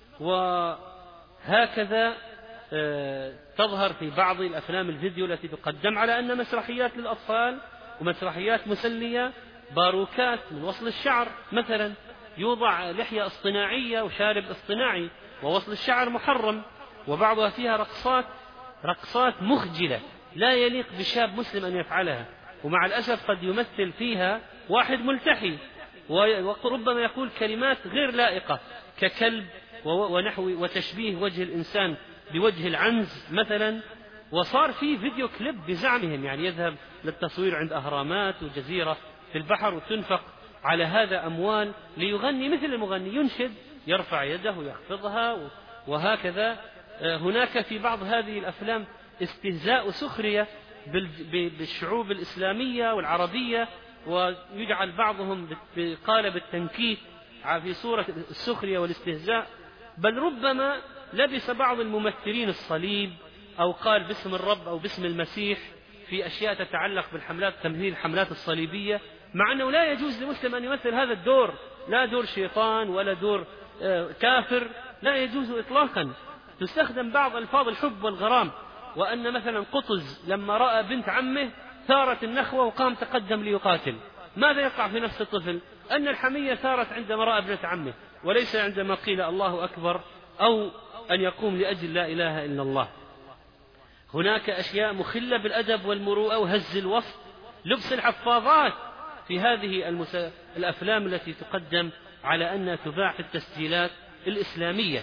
وهكذا تظهر في بعض الأفلام الفيديو التي تقدم على أن مسرحيات للأطفال ومسرحيات مسلية، باروكات من وصل الشعر مثلا، يوضع لحية اصطناعية وشارب اصطناعي ووصل الشعر محرم، وبعضها فيها رقصات مخجلة لا يليق بشاب مسلم أن يفعلها، ومع الأسف قد يمثل فيها واحد ملتحي وربما يقول كلمات غير لائقة ككلب ونحو وتشبيه وجه الإنسان بوجه العنز مثلا. وصار في فيديو كليب بزعمهم، يعني يذهب للتصوير عند أهرامات وجزيرة في البحر وتنفق على هذا أموال ليغني مثل المغني، ينشد يرفع يده ويخفضها وهكذا. هناك في بعض هذه الأفلام استهزاء وسخرية بالشعوب الإسلامية والعربية، ويجعل بعضهم بقالب التنكيت في صورة السخرية والاستهزاء. بل ربما لبس بعض الممثلين الصليب أو قال باسم الرب أو باسم المسيح في أشياء تتعلق بالحملات، تمثيل الحملات الصليبية، مع أنه لا يجوز لمسلم أن يمثل هذا الدور، لا دور شيطان ولا دور كافر، لا يجوز إطلاقا. تستخدم بعض ألفاظ الحب والغرام، وأن مثلا قطز لما رأى بنت عمه ثارت النخوة وقام تقدم ليقاتل. ماذا يقع في نفس الطفل؟ أن الحمية ثارت عندما رأى ابنة عمه، وليس عندما قيل الله أكبر أو أن يقوم لأجل لا إله إلا الله. هناك أشياء مخلة بالأدب والمروءة وهز الوسط، لبس الحفاظات في هذه الأفلام التي تقدم على أنها تباع في التسجيلات الإسلامية،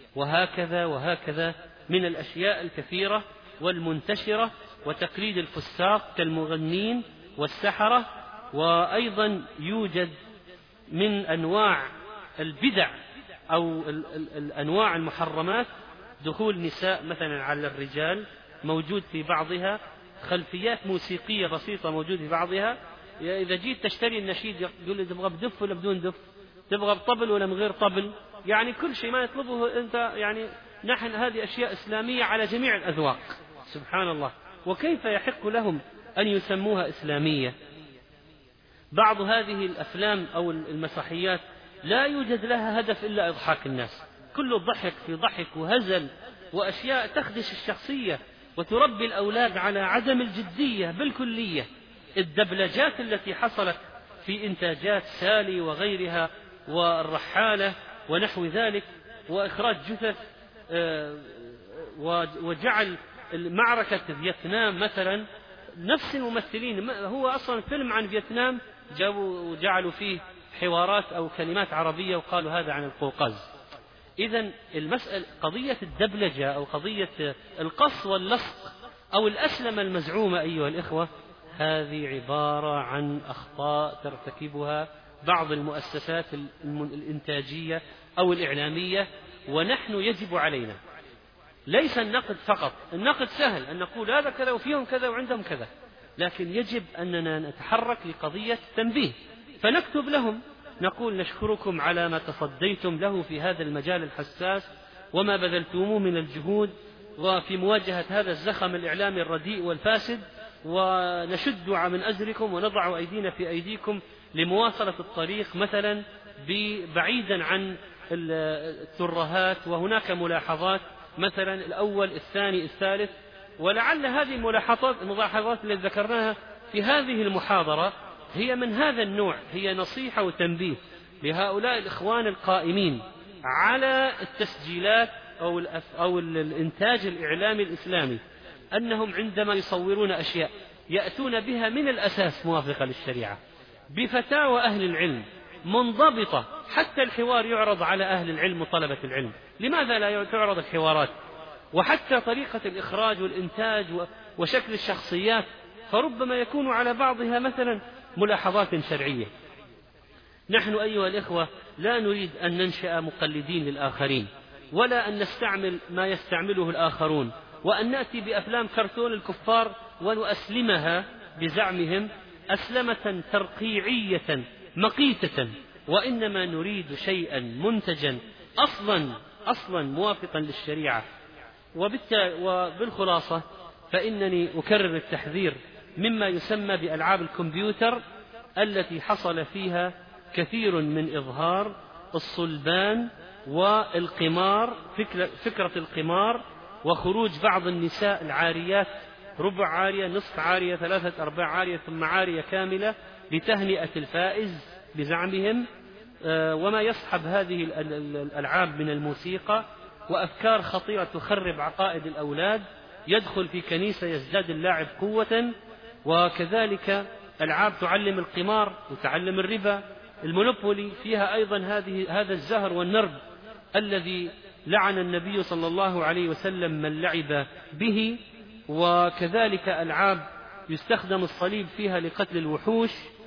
وهكذا من الأشياء الكثيرة والمنتشرة، وتقليد الفساق كالمغنين والسحرة. وأيضا يوجد من أنواع البدع أو الأنواع المحرمات دخول نساء مثلا على الرجال، موجود في بعضها، خلفيات موسيقية بسيطة موجود في بعضها. إذا جيت تشتري النشيد يقول لي تبغى بدف ولا بدون دف، تبغى بطبل ولا من غير طبل، يعني كل شيء ما يطلبه أنت. يعني نحن هذه أشياء إسلامية على جميع الأذواق، سبحان الله. وكيف يحق لهم أن يسموها إسلامية؟ بعض هذه الأفلام أو المسرحيات لا يوجد لها هدف إلا إضحاك الناس، كله ضحك في ضحك وهزل وأشياء تخدش الشخصية وتربي الأولاد على عدم الجدية بالكلية. الدبلجات التي حصلت في إنتاجات سالي وغيرها والرحالة ونحو ذلك، وإخراج جثث، وجعل معركة فيتنام مثلا نفس الممثلين، هو أصلا فيلم عن فيتنام جعلوا فيه حوارات أو كلمات عربية وقالوا هذا عن القوقاز. إذن المسألة قضية الدبلجة أو قضية القص واللصق أو الأسلمة المزعومة أيها الإخوة، هذه عبارة عن أخطاء ترتكبها بعض المؤسسات الإنتاجية أو الإعلامية. ونحن يجب علينا ليس النقد فقط، النقد سهل أن نقول هذا كذا وفيهم كذا وعندهم كذا، لكن يجب أننا نتحرك لقضية تنبيه، فنكتب لهم نقول نشكركم على ما تصديتم له في هذا المجال الحساس وما بذلتموه من الجهود وفي مواجهة هذا الزخم الإعلامي الرديء والفاسد، ونشد من أزركم ونضع أيدينا في أيديكم لمواصلة الطريق مثلا بعيدا عن الترهات. وهناك ملاحظات مثلا الأول الثاني الثالث، ولعل هذه الملاحظات التي ذكرناها في هذه المحاضرة هي من هذا النوع، هي نصيحة وتنبيه لهؤلاء الإخوان القائمين على التسجيلات أو الإنتاج الإعلامي الإسلامي، أنهم عندما يصورون أشياء يأتون بها من الأساس موافقة للشريعة بفتاوى أهل العلم منضبطة، حتى الحوار يعرض على أهل العلم وطلبة العلم، لماذا لا تعرض الحوارات؟ وحتى طريقة الإخراج والإنتاج وشكل الشخصيات، فربما يكون على بعضها مثلا ملاحظات شرعية. نحن أيها الإخوة لا نريد أن ننشأ مقلدين للآخرين، ولا أن نستعمل ما يستعمله الآخرون، وأن نأتي بأفلام كرتون الكفار ونؤسلمها بزعمهم أسلمة ترقيعية مقيتة، وإنما نريد شيئا منتجا أصلا موافقا للشريعة. وبالخلاصة فإنني أكرر التحذير مما يسمى بألعاب الكمبيوتر التي حصل فيها كثير من إظهار الصلبان والقمار، فكرة القمار، وخروج بعض النساء العاريات، ربع عارية، نصف عارية، 3/4 عارية، ثم عارية كاملة لتهنئة الفائز بزعمهم، وما يصحب هذه الألعاب من الموسيقى وأفكار خطيرة تخرب عقائد الأولاد. يدخل في كنيسة يزداد اللاعب قوة، وكذلك ألعاب تعلم القمار وتعلم الربا المونوبولي فيها أيضا هذا الزهر والنرد الذي لعن النبي صلى الله عليه وسلم من لعب به. وكذلك ألعاب يستخدم الصليب فيها لقتل الوحوش،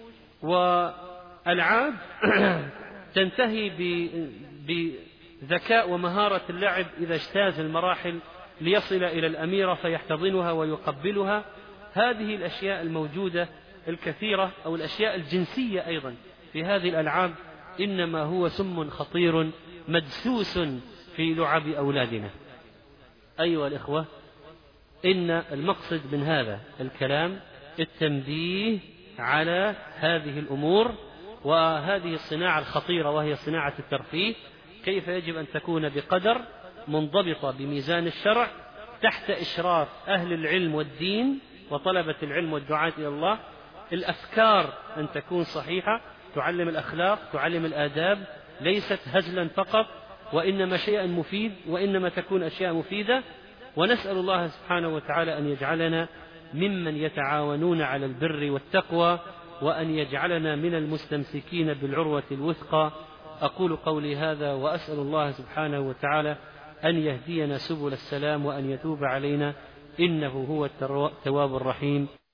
وألعاب تنتهي بذكاء ومهارة اللعب إذا اجتاز المراحل ليصل إلى الأميرة فيحتضنها ويقبلها. هذه الأشياء الموجودة الكثيرة أو الأشياء الجنسية أيضا في هذه الألعاب إنما هو سم خطير مدسوس في لعب أولادنا. أيها الإخوة، إن المقصد من هذا الكلام التنبيه على هذه الأمور وهذه الصناعة الخطيرة وهي صناعة الترفيه، كيف يجب أن تكون بقدر منضبطة بميزان الشرع تحت إشراف أهل العلم والدين وطلبة العلم والدعاة إلى الله. الأفكار أن تكون صحيحة، تعلم الأخلاق، تعلم الآداب، ليست هزلا فقط وإنما شيئا مفيد، وإنما تكون أشياء مفيدة. ونسأل الله سبحانه وتعالى أن يجعلنا ممن يتعاونون على البر والتقوى، وأن يجعلنا من المستمسكين بالعروة الوثقى. أقول قولي هذا وأسأل الله سبحانه وتعالى أن يهدينا سبل السلام وأن يتوب علينا، إنه هو التواب الرحيم.